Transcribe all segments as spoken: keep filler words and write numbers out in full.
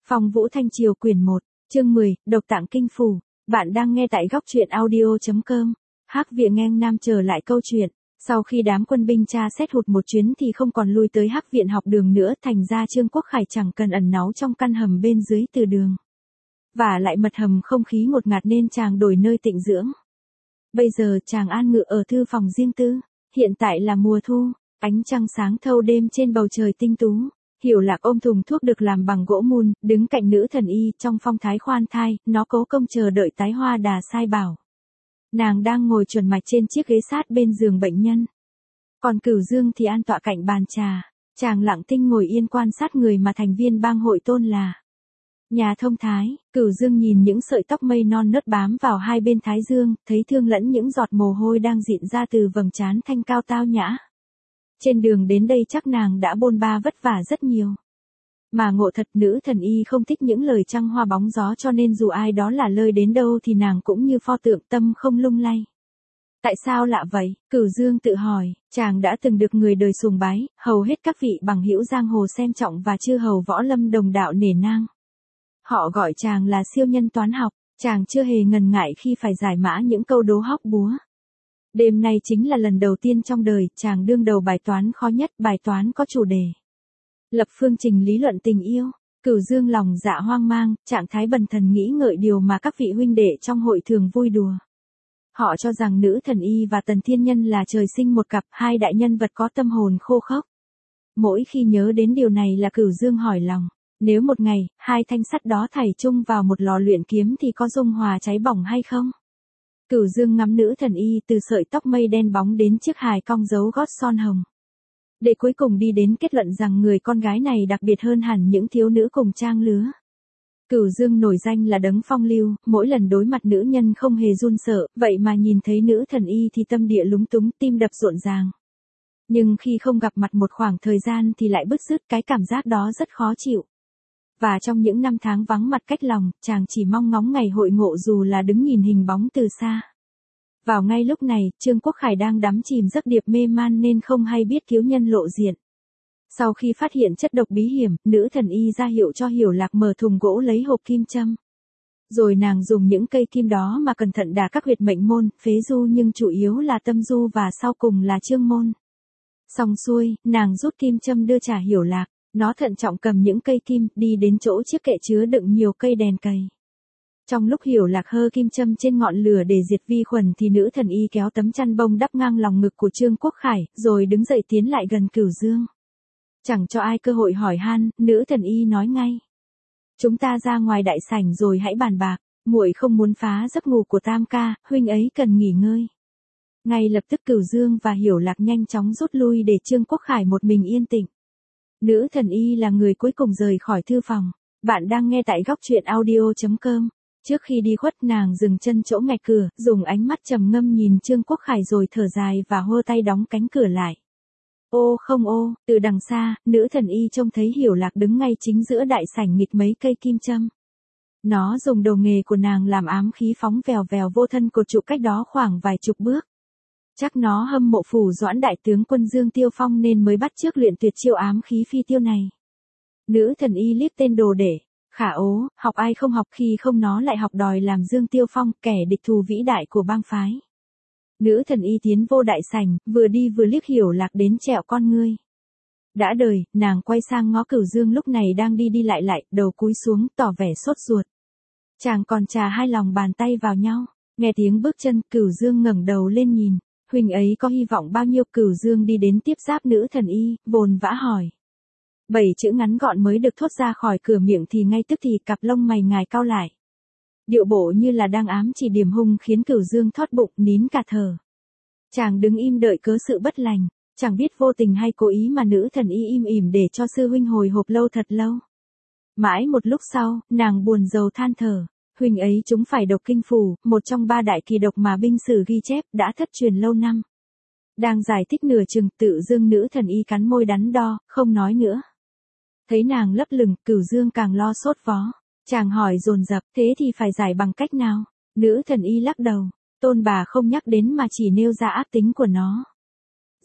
Phong Vũ Thanh Triều quyển một, chương mười, Độc Tạng Kinh Phủ. Bạn đang nghe tại góc truyện audio chấm com. Hắc Viện Nghênh Nam trở lại câu chuyện. Sau khi đám quân binh tra xét hụt một chuyến thì không còn lui tới Hắc Viện học đường nữa, thành ra Trương Quốc Khải chẳng cần ẩn náu trong căn hầm bên dưới từ đường. Và lại mật hầm không khí ngột ngạt nên chàng đổi nơi tịnh dưỡng. Bây giờ chàng an ngự ở thư phòng riêng tư. Hiện tại là mùa thu, ánh trăng sáng thâu đêm trên bầu trời tinh tú. Hiểu Lạc ôm thùng thuốc được làm bằng gỗ mun, đứng cạnh nữ thần y trong phong thái khoan thai, nó cố công chờ đợi tái hoa đà sai bảo. Nàng đang ngồi chuẩn mạch trên chiếc ghế sát bên giường bệnh nhân. Còn Cửu Dương thì an tọa cạnh bàn trà, chàng lặng tinh ngồi yên quan sát người mà thành viên bang hội tôn là nhà thông thái. Cửu Dương nhìn những sợi tóc mây non nớt bám vào hai bên thái dương, thấy thương lẫn những giọt mồ hôi đang dịn ra từ vầng trán thanh cao tao nhã. Trên đường đến đây chắc nàng đã bôn ba vất vả rất nhiều. Mà ngộ thật, nữ thần y không thích những lời trăng hoa bóng gió, cho nên dù ai đó là lơi đến đâu thì nàng cũng như pho tượng tâm không lung lay. Tại sao lạ vậy? Cửu Dương tự hỏi. Chàng đã từng được người đời sùng bái, hầu hết các vị bằng hữu giang hồ xem trọng và chư hầu võ lâm đồng đạo nể nang. Họ gọi chàng là siêu nhân toán học, chàng chưa hề ngần ngại khi phải giải mã những câu đố hóc búa. Đêm nay chính là lần đầu tiên trong đời chàng đương đầu bài toán khó nhất, bài toán có chủ đề lập phương trình lý luận tình yêu. Cửu Dương lòng dạ hoang mang, trạng thái bần thần nghĩ ngợi điều mà các vị huynh đệ trong hội thường vui đùa. Họ cho rằng nữ thần y và Tần Thiên Nhân là trời sinh một cặp, hai đại nhân vật có tâm hồn khô khốc. Mỗi khi nhớ đến điều này là Cửu Dương hỏi lòng, nếu một ngày, hai thanh sắt đó thảy chung vào một lò luyện kiếm thì có dung hòa cháy bỏng hay không? Cửu Dương ngắm nữ thần y từ sợi tóc mây đen bóng đến chiếc hài cong dấu gót son hồng. Để cuối cùng đi đến kết luận rằng người con gái này đặc biệt hơn hẳn những thiếu nữ cùng trang lứa. Cửu Dương nổi danh là đấng phong lưu, mỗi lần đối mặt nữ nhân không hề run sợ, vậy mà nhìn thấy nữ thần y thì tâm địa lúng túng, tim đập rộn ràng. Nhưng khi không gặp mặt một khoảng thời gian thì lại bứt rứt, cái cảm giác đó rất khó chịu. Và trong những năm tháng vắng mặt cách lòng, chàng chỉ mong ngóng ngày hội ngộ dù là đứng nhìn hình bóng từ xa. Vào ngay lúc này, Trương Quốc Khải đang đắm chìm giấc điệp mê man nên không hay biết thiếu nhân lộ diện. Sau khi phát hiện chất độc bí hiểm, nữ thần y ra hiệu cho Hiểu Lạc mở thùng gỗ lấy hộp kim châm. Rồi nàng dùng những cây kim đó mà cẩn thận đả các huyệt mệnh môn, phế du nhưng chủ yếu là tâm du và sau cùng là chương môn. Xong xuôi, nàng rút kim châm đưa trả Hiểu Lạc. Nó thận trọng cầm những cây kim, đi đến chỗ chiếc kệ chứa đựng nhiều cây đèn cầy. Trong lúc Hiểu Lạc hơ kim châm trên ngọn lửa để diệt vi khuẩn thì nữ thần y kéo tấm chăn bông đắp ngang lòng ngực của Trương Quốc Khải, rồi đứng dậy tiến lại gần Cửu Dương. Chẳng cho ai cơ hội hỏi han, nữ thần y nói ngay. Chúng ta ra ngoài đại sảnh rồi hãy bàn bạc, muội không muốn phá giấc ngủ của Tam ca, huynh ấy cần nghỉ ngơi. Ngay lập tức Cửu Dương và Hiểu Lạc nhanh chóng rút lui để Trương Quốc Khải một mình yên tĩnh. Nữ thần y là người cuối cùng rời khỏi thư phòng. Bạn đang nghe tại góc truyện audio chấm com. Trước khi đi khuất, nàng dừng chân chỗ ngạch cửa, dùng ánh mắt trầm ngâm nhìn Trương Quốc Khải rồi thở dài và hô tay đóng cánh cửa lại. Ô không ô, từ đằng xa, nữ thần y trông thấy Hiểu Lạc đứng ngay chính giữa đại sảnh nghịch mấy cây kim châm. Nó dùng đồ nghề của nàng làm ám khí phóng vèo vèo vô thân cột trụ cách đó khoảng vài chục bước. Chắc nó hâm mộ Phủ Doãn đại tướng quân Dương Tiêu Phong nên mới bắt chước luyện tuyệt chiêu ám khí phi tiêu này. Nữ thần y liếc tên đồ để, khả ố, học ai không học, khi không nó lại học đòi làm Dương Tiêu Phong, kẻ địch thù vĩ đại của bang phái. Nữ thần y tiến vô đại sảnh, vừa đi vừa liếc Hiểu Lạc đến trẹo con ngươi. Đã đời, nàng quay sang ngó Cửu Dương lúc này đang đi đi lại lại, đầu cúi xuống, tỏ vẻ sốt ruột. Chàng còn chà hai lòng bàn tay vào nhau, nghe tiếng bước chân, Cửu Dương ngẩng đầu lên nhìn. Huynh ấy có hy vọng bao nhiêu? Cửu Dương đi đến tiếp giáp nữ thần y, vồn vã hỏi. Bảy chữ ngắn gọn mới được thốt ra khỏi cửa miệng thì ngay tức thì cặp lông mày ngài cau lại. Điệu bộ như là đang ám chỉ điểm hung khiến Cửu Dương thót bụng, nín cả thở. Chàng đứng im đợi cớ sự bất lành, chẳng biết vô tình hay cố ý mà nữ thần y im ỉm để cho sư huynh hồi hộp lâu thật lâu. Mãi một lúc sau, nàng buồn rầu than thở. Huynh ấy chúng phải độc kinh phủ, một trong ba đại kỳ độc mà binh sử ghi chép, đã thất truyền lâu năm. Đang giải thích nửa chừng, tự dưng nữ thần y cắn môi đắn đo, không nói nữa. Thấy nàng lấp lửng, Cửu Dương càng lo sốt vó. Chàng hỏi dồn dập, thế thì phải giải bằng cách nào? Nữ thần y lắc đầu, tôn bà không nhắc đến mà chỉ nêu ra ác tính của nó.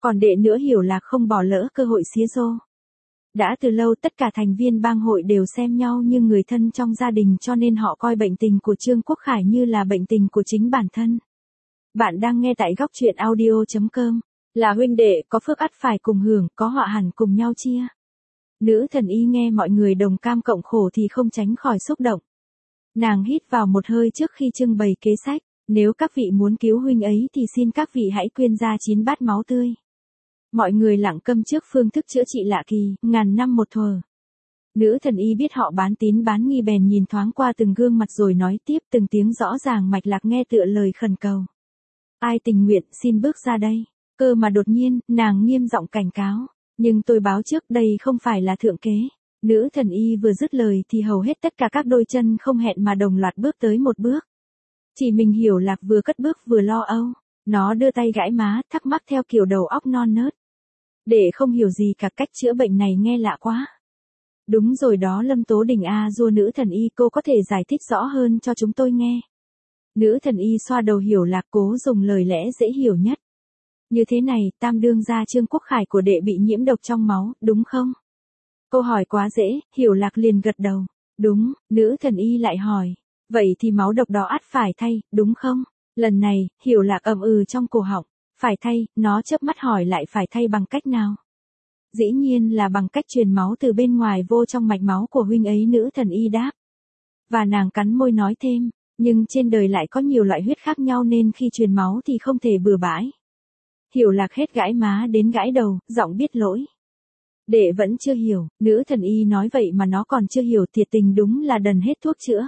Còn đệ nữa hiểu là không bỏ lỡ cơ hội xía rô. Đã từ lâu tất cả thành viên bang hội đều xem nhau như người thân trong gia đình, cho nên họ coi bệnh tình của Trương Quốc Khải như là bệnh tình của chính bản thân. Bạn đang nghe tại góc truyện audio chấm com. Là huynh đệ, có phước ắt phải cùng hưởng, có họa hẳn cùng nhau chia. Nữ thần y nghe mọi người đồng cam cộng khổ thì không tránh khỏi xúc động. Nàng hít vào một hơi trước khi trưng bày kế sách. Nếu các vị muốn cứu huynh ấy thì xin các vị hãy quyên ra chín bát máu tươi. Mọi người lặng câm trước phương thức chữa trị lạ kỳ, ngàn năm một thuở. Nữ thần y biết họ bán tín bán nghi bèn nhìn thoáng qua từng gương mặt rồi nói tiếp, từng tiếng rõ ràng mạch lạc nghe tựa lời khẩn cầu. Ai tình nguyện xin bước ra đây. Cơ mà đột nhiên, nàng nghiêm giọng cảnh cáo. Nhưng tôi báo trước đây không phải là thượng kế. Nữ thần y vừa dứt lời thì hầu hết tất cả các đôi chân không hẹn mà đồng loạt bước tới một bước. Chỉ mình Hiểu Lạc vừa cất bước vừa lo âu. Nó đưa tay gãi má, thắc mắc theo kiểu đầu óc non nớt. Để không hiểu gì cả, cách chữa bệnh này nghe lạ quá. Đúng rồi đó Lâm Tố Đình a à, Dua nữ thần y, cô có thể giải thích rõ hơn cho chúng tôi nghe. Nữ thần y xoa đầu Hiểu Lạc, cố dùng lời lẽ dễ hiểu nhất. Như thế này, tam đương gia Trương Quốc Khải của đệ bị nhiễm độc trong máu, đúng không? Câu hỏi quá dễ, Hiểu Lạc liền gật đầu. Đúng, nữ thần y lại hỏi. Vậy thì máu độc đó ắt phải thay, đúng không? Lần này, Hiểu Lạc ậm ừ trong cổ họng. Phải thay, nó chớp mắt hỏi lại phải thay bằng cách nào? Dĩ nhiên là bằng cách truyền máu từ bên ngoài vô trong mạch máu của huynh ấy, nữ thần y đáp. Và nàng cắn môi nói thêm, nhưng trên đời lại có nhiều loại huyết khác nhau nên khi truyền máu thì không thể bừa bãi. Hiểu Lạc hết gãi má đến gãi đầu, giọng biết lỗi. Đệ vẫn chưa hiểu, nữ thần y nói vậy mà nó còn chưa hiểu, thiệt tình đúng là đần hết thuốc chữa.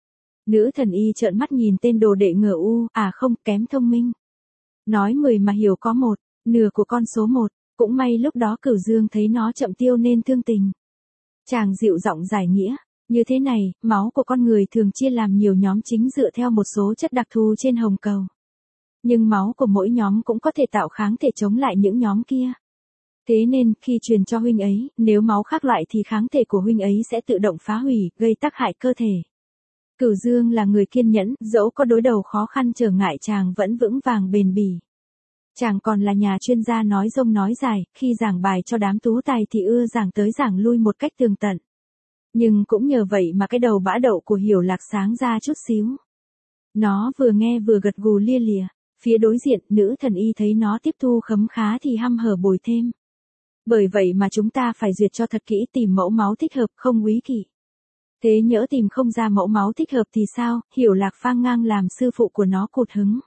Nữ thần y trợn mắt nhìn tên đồ đệ ngờ u, à không, kém thông minh. Nói mười mà hiểu có một, nửa của con số một, cũng may lúc đó Cửu Dương thấy nó chậm tiêu nên thương tình. Chàng dịu giọng giải nghĩa, như thế này, máu của con người thường chia làm nhiều nhóm chính dựa theo một số chất đặc thù trên hồng cầu. Nhưng máu của mỗi nhóm cũng có thể tạo kháng thể chống lại những nhóm kia. Thế nên, khi truyền cho huynh ấy, nếu máu khác loại thì kháng thể của huynh ấy sẽ tự động phá hủy, gây tác hại cơ thể. Cửu Dương là người kiên nhẫn, dẫu có đối đầu khó khăn trở ngại chàng vẫn vững vàng bền bỉ. Chàng còn là nhà chuyên gia nói rông nói dài, khi giảng bài cho đám tú tài thì ưa giảng tới giảng lui một cách tường tận. Nhưng cũng nhờ vậy mà cái đầu bã đậu của Hiểu Lạc sáng ra chút xíu. Nó vừa nghe vừa gật gù lia lịa. Phía đối diện, nữ thần y thấy nó tiếp thu khấm khá thì hăm hở bồi thêm. Bởi vậy mà chúng ta phải duyệt cho thật kỹ, tìm mẫu máu thích hợp, không úy kỵ. Thế nhỡ tìm không ra mẫu máu thích hợp thì sao? Hiểu Lạc phang ngang làm sư phụ của nó cụt hứng.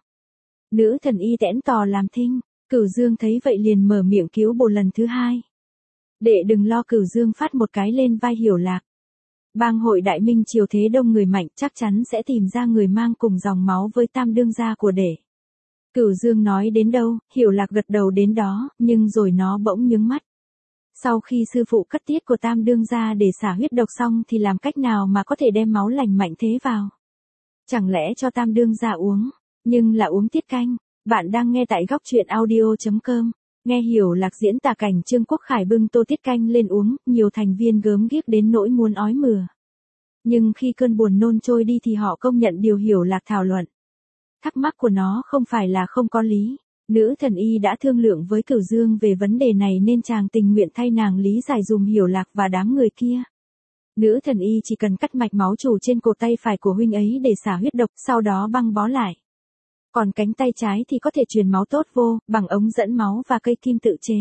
Nữ thần y tẽn tò làm thinh. Cửu Dương thấy vậy liền mở miệng cứu bồ lần thứ hai. Đệ đừng lo, Cửu Dương phát một cái lên vai Hiểu Lạc. Bang hội Đại Minh triều thế đông người mạnh, chắc chắn sẽ tìm ra người mang cùng dòng máu với tam đương gia của đệ. Cửu Dương nói đến đâu, Hiểu Lạc gật đầu đến đó, nhưng rồi nó bỗng nhướng mắt. Sau khi sư phụ cắt tiết của tam đương gia để xả huyết độc xong thì làm cách nào mà có thể đem máu lành mạnh thế vào? Chẳng lẽ cho tam đương gia uống? Nhưng là uống tiết canh. Bạn đang nghe tại góc truyện audio chấm com. Nghe Hiểu Lạc diễn tả cảnh Trương Quốc Khải bưng tô tiết canh lên uống, nhiều thành viên gớm ghiếc đến nỗi muốn ói mửa. Nhưng khi cơn buồn nôn trôi đi thì họ công nhận điều Hiểu Lạc thảo luận. Thắc mắc của nó không phải là không có lý. Nữ thần y đã thương lượng với Cửu Dương về vấn đề này nên chàng tình nguyện thay nàng lý giải dùm Hiểu Lạc và đám người kia. Nữ thần y chỉ cần cắt mạch máu chủ trên cổ tay phải của huynh ấy để xả huyết độc, sau đó băng bó lại. Còn cánh tay trái thì có thể truyền máu tốt vô, bằng ống dẫn máu và cây kim tự chế.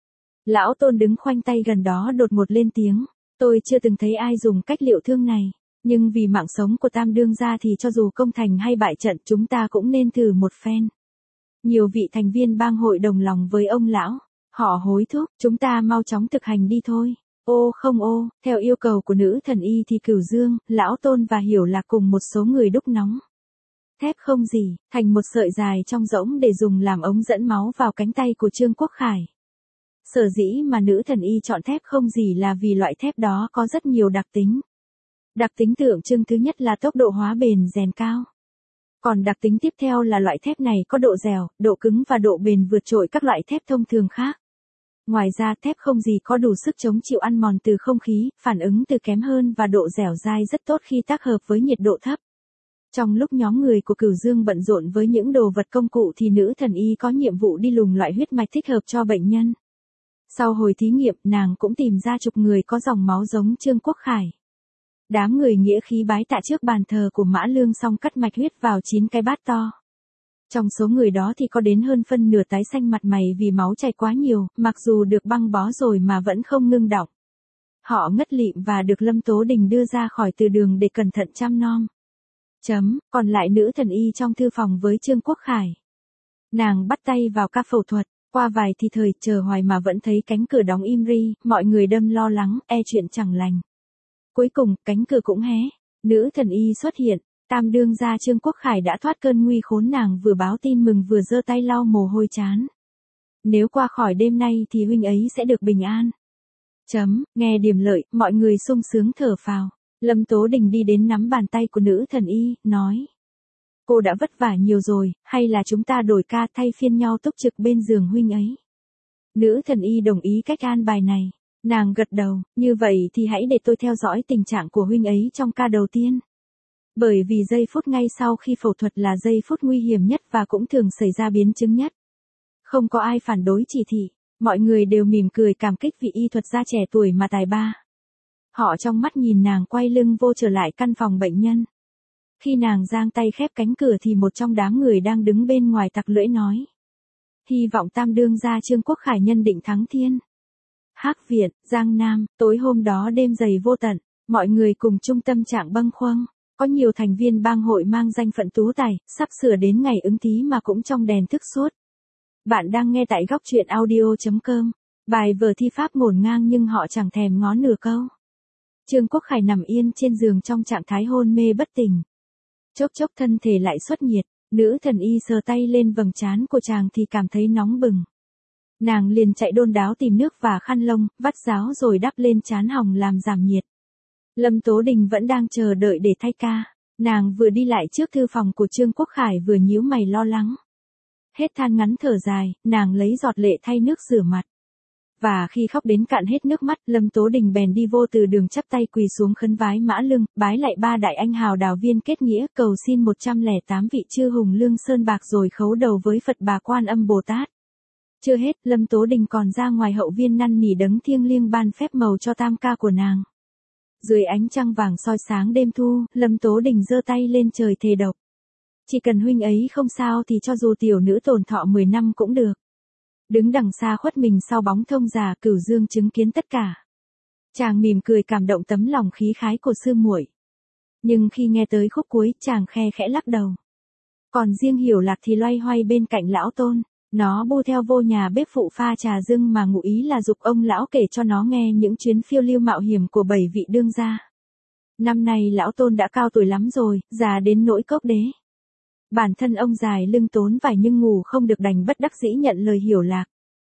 Lão Tôn đứng khoanh tay gần đó đột ngột lên tiếng. Tôi chưa từng thấy ai dùng cách liệu thương này. Nhưng vì mạng sống của tam đương gia thì cho dù công thành hay bại trận chúng ta cũng nên thử một phen. Nhiều vị thành viên bang hội đồng lòng với ông lão. Họ hối thúc, chúng ta mau chóng thực hành đi thôi. Ô không ô, theo yêu cầu của nữ thần y thì Cửu Dương, Lão Tôn và Hiểu Lạc cùng một số người đúc nóng thép không gì, thành một sợi dài trong rỗng để dùng làm ống dẫn máu vào cánh tay của Trương Quốc Khải. Sở dĩ mà nữ thần y chọn thép không gì là vì loại thép đó có rất nhiều đặc tính. Đặc tính tượng trưng thứ nhất là tốc độ hóa bền rèn cao. Còn đặc tính tiếp theo là loại thép này có độ dẻo, độ cứng và độ bền vượt trội các loại thép thông thường khác. Ngoài ra thép không gì có đủ sức chống chịu ăn mòn từ không khí, phản ứng từ kém hơn và độ dẻo dai rất tốt khi tác hợp với nhiệt độ thấp. Trong lúc nhóm người của Cửu Dương bận rộn với những đồ vật công cụ thì nữ thần y có nhiệm vụ đi lùng loại huyết mạch thích hợp cho bệnh nhân. Sau hồi thí nghiệm, nàng cũng tìm ra chục người có dòng máu giống Trương Quốc Khải. Đám người nghĩa khí bái tạ trước bàn thờ của Mã Lương xong cắt mạch huyết vào chín cái bát to. Trong số người đó thì có đến hơn phân nửa tái xanh mặt mày vì máu chảy quá nhiều, mặc dù được băng bó rồi mà vẫn không ngưng đọng. Họ ngất lịm và được Lâm Tố Đình đưa ra khỏi từ đường để cẩn thận chăm nom. Chấm, còn lại nữ thần y trong thư phòng với Trương Quốc Khải. Nàng bắt tay vào ca phẫu thuật, qua vài thì thời chờ hoài mà vẫn thấy cánh cửa đóng im ri, mọi người đâm lo lắng, e chuyện chẳng lành. Cuối cùng, cánh cửa cũng hé, nữ thần y xuất hiện, tam đương gia Trương Quốc Khải đã thoát cơn nguy khốn, nàng vừa báo tin mừng vừa giơ tay lau mồ hôi chán. Nếu qua khỏi đêm nay thì huynh ấy sẽ được bình an. Chấm, nghe điểm lợi, mọi người sung sướng thở phào. Lâm Tố Đình đi đến nắm bàn tay của nữ thần y, nói. Cô đã vất vả nhiều rồi, hay là chúng ta đổi ca thay phiên nhau túc trực bên giường huynh ấy. Nữ thần y đồng ý cách an bài này. Nàng gật đầu, như vậy thì hãy để tôi theo dõi tình trạng của huynh ấy trong ca đầu tiên. Bởi vì giây phút ngay sau khi phẫu thuật là giây phút nguy hiểm nhất và cũng thường xảy ra biến chứng nhất. Không có ai phản đối chỉ thị, mọi người đều mỉm cười cảm kích vị y thuật gia trẻ tuổi mà tài ba. Họ trong mắt nhìn nàng quay lưng vô trở lại căn phòng bệnh nhân. Khi nàng giang tay khép cánh cửa thì một trong đám người đang đứng bên ngoài tặc lưỡi nói. Hy vọng tam đương gia Trương Quốc Khải nhân định thắng thiên. Hắc Viện, Giang Nam, tối hôm đó đêm dày vô tận, mọi người cùng chung tâm trạng bâng khuâng. Có nhiều thành viên bang hội mang danh phận tú tài, sắp sửa đến ngày ứng thí mà cũng trong đèn thức suốt. Bạn đang nghe tại góc truyện audio chấm com. Bài vở thi pháp ngổn ngang nhưng họ chẳng thèm ngó nửa câu. Trương Quốc Khải nằm yên trên giường trong trạng thái hôn mê bất tỉnh. Chốc chốc thân thể lại xuất nhiệt, nữ thần y sờ tay lên vầng trán của chàng thì cảm thấy nóng bừng. Nàng liền chạy đôn đáo tìm nước và khăn lông, vắt ráo rồi đắp lên trán hồng làm giảm nhiệt. Lâm Tố Đình vẫn đang chờ đợi để thay ca. Nàng vừa đi lại trước thư phòng của Trương Quốc Khải vừa nhíu mày lo lắng. Hết than ngắn thở dài, nàng lấy giọt lệ thay nước rửa mặt. Và khi khóc đến cạn hết nước mắt, Lâm Tố Đình bèn đi vô từ đường chắp tay quỳ xuống khấn vái Mã Lương, bái lại ba đại anh hào đào viên kết nghĩa, cầu xin một trăm lẻ tám vị chư hùng lương sơn bạc rồi khấu đầu với Phật Bà Quan Âm Bồ Tát. Chưa hết, Lâm Tố Đình còn ra ngoài hậu viên năn nỉ đấng thiêng liêng ban phép màu cho tam ca của nàng. Dưới ánh trăng vàng soi sáng đêm thu, Lâm Tố Đình giơ tay lên trời thề độc. Chỉ cần huynh ấy không sao thì cho dù tiểu nữ tồn thọ mười năm cũng được. Đứng đằng xa khuất mình sau bóng thông già, Cửu Dương chứng kiến tất cả. Chàng mỉm cười cảm động tấm lòng khí khái của sư muội. Nhưng khi nghe tới khúc cuối, chàng khe khẽ lắc đầu. Còn riêng Hiểu Lạc thì loay hoay bên cạnh lão tôn. Nó bu theo vô nhà bếp phụ pha trà dưng mà ngụ ý là giục ông lão kể cho nó nghe những chuyến phiêu lưu mạo hiểm của bảy vị đương gia. Năm nay lão tôn đã cao tuổi lắm rồi, già đến nỗi cốc đế. Bản thân ông dài lưng tốn vải nhưng ngủ không được đành bất đắc dĩ nhận lời Hiểu Lạc.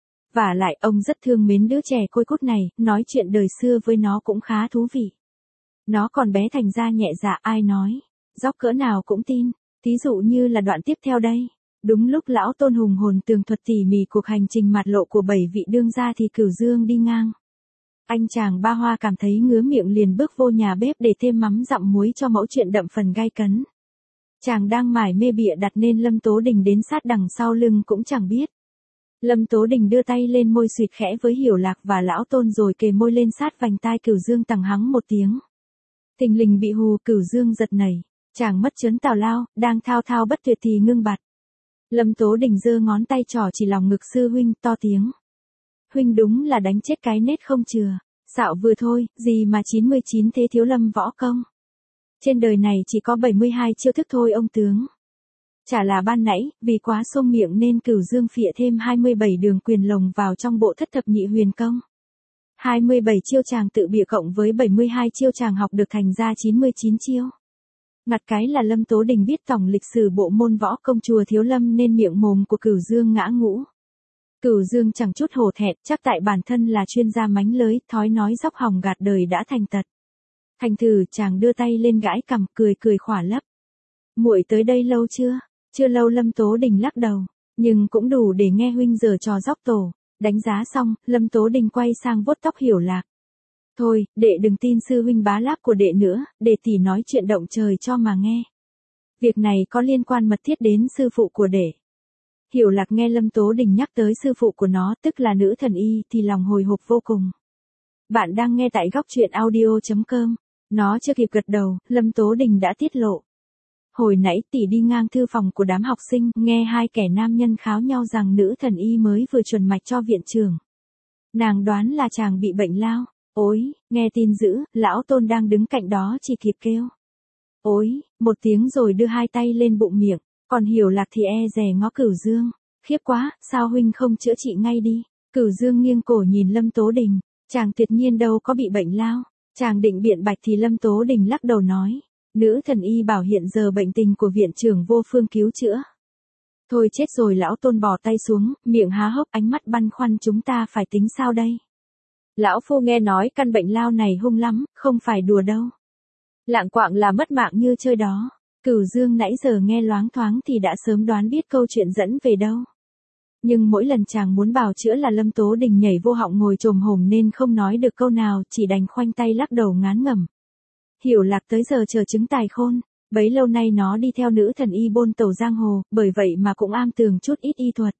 Vả lại ông rất thương mến đứa trẻ côi cút này, nói chuyện đời xưa với nó cũng khá thú vị. Nó còn bé thành ra nhẹ dạ ai nói, dốc cỡ nào cũng tin, thí dụ như là đoạn tiếp theo đây. Đúng lúc lão tôn hùng hồn tường thuật tỉ mỉ cuộc hành trình mạt lộ của bảy vị đương gia thì Cửu Dương đi ngang. Anh chàng Ba Hoa cảm thấy ngứa miệng liền bước vô nhà bếp để thêm mắm dặm muối cho mẫu chuyện đậm phần gai cấn. Chàng đang mải mê bịa đặt nên Lâm Tố Đình đến sát đằng sau lưng cũng chẳng biết. Lâm Tố Đình đưa tay lên môi suyệt khẽ với Hiểu Lạc và lão tôn rồi kề môi lên sát vành tai Cửu Dương tằng hắng một tiếng. Thình lình bị hù, Cửu Dương giật nảy, chàng mất chớn tào lao, đang thao thao bất tuyệt thì ngưng bặt. Lâm Tố Đình giơ ngón tay trỏ chỉ lòng ngực sư huynh to tiếng. Huynh đúng là đánh chết cái nết không chừa, xạo vừa thôi, gì mà chín mươi chín thế thiếu lâm võ công. Trên đời này chỉ có bảy mươi hai chiêu thức thôi ông tướng. Chả là ban nãy, vì quá xông miệng nên Cửu Dương phịa thêm hai mươi bảy đường quyền lồng vào trong bộ thất thập nhị huyền công. hai mươi bảy chiêu chàng tự bịa cộng với bảy mươi hai chiêu chàng học được thành ra chín mươi chín chiêu. Ngặt cái là Lâm Tố Đình biết tổng lịch sử bộ môn võ công chùa Thiếu Lâm nên miệng mồm của Cửu Dương ngã ngũ. Cửu Dương chẳng chút hổ thẹn, chắc tại bản thân là chuyên gia mánh lới, thói nói dóc hỏng gạt đời đã thành tật. Thành thử chàng đưa tay lên gãi cằm, cười cười khỏa lấp. Muội tới đây lâu chưa? Chưa lâu. Lâm Tố Đình lắc đầu, nhưng cũng đủ để nghe huynh giở trò dóc tổ. Đánh giá xong, Lâm Tố Đình quay sang vuốt tóc Hiểu Lạc. Thôi, đệ đừng tin sư huynh bá láp của đệ nữa, để tỷ nói chuyện động trời cho mà nghe. Việc này có liên quan mật thiết đến sư phụ của đệ. Hiểu Lạc nghe Lâm Tố Đình nhắc tới sư phụ của nó, tức là nữ thần y, thì lòng hồi hộp vô cùng. Bạn đang nghe tại góc truyện audio chấm com. Nó chưa kịp gật đầu, Lâm Tố Đình đã tiết lộ. Hồi nãy tỷ đi ngang thư phòng của đám học sinh, nghe hai kẻ nam nhân kháo nhau rằng nữ thần y mới vừa chuẩn mạch cho viện trưởng. Nàng đoán là chàng bị bệnh lao. Ôi, nghe tin dữ, lão Tôn đang đứng cạnh đó chỉ kịp kêu. Ôi, một tiếng rồi đưa hai tay lên bụng miệng, còn Hiểu Lạc thì e dè ngó Cửu Dương. Khiếp quá, sao huynh không chữa trị ngay đi? Cửu Dương nghiêng cổ nhìn Lâm Tố Đình, chàng tuyệt nhiên đâu có bị bệnh lao. Chàng định biện bạch thì Lâm Tố Đình lắc đầu nói, nữ thần y bảo hiện giờ bệnh tình của viện trưởng vô phương cứu chữa. Thôi chết rồi, lão Tôn bỏ tay xuống, miệng há hốc, ánh mắt băn khoăn, chúng ta phải tính sao đây? Lão phu nghe nói căn bệnh lao này hung lắm, không phải đùa đâu. Lạng quạng là mất mạng như chơi đó. Cửu Dương nãy giờ nghe loáng thoáng thì đã sớm đoán biết câu chuyện dẫn về đâu. Nhưng mỗi lần chàng muốn bào chữa là Lâm Tố Đình nhảy vô họng ngồi chồm hổm nên không nói được câu nào, chỉ đành khoanh tay lắc đầu ngán ngẩm. Hiểu Lạc tới giờ chờ chứng tài khôn, bấy lâu nay nó đi theo nữ thần y bôn tẩu giang hồ, bởi vậy mà cũng am tường chút ít y thuật.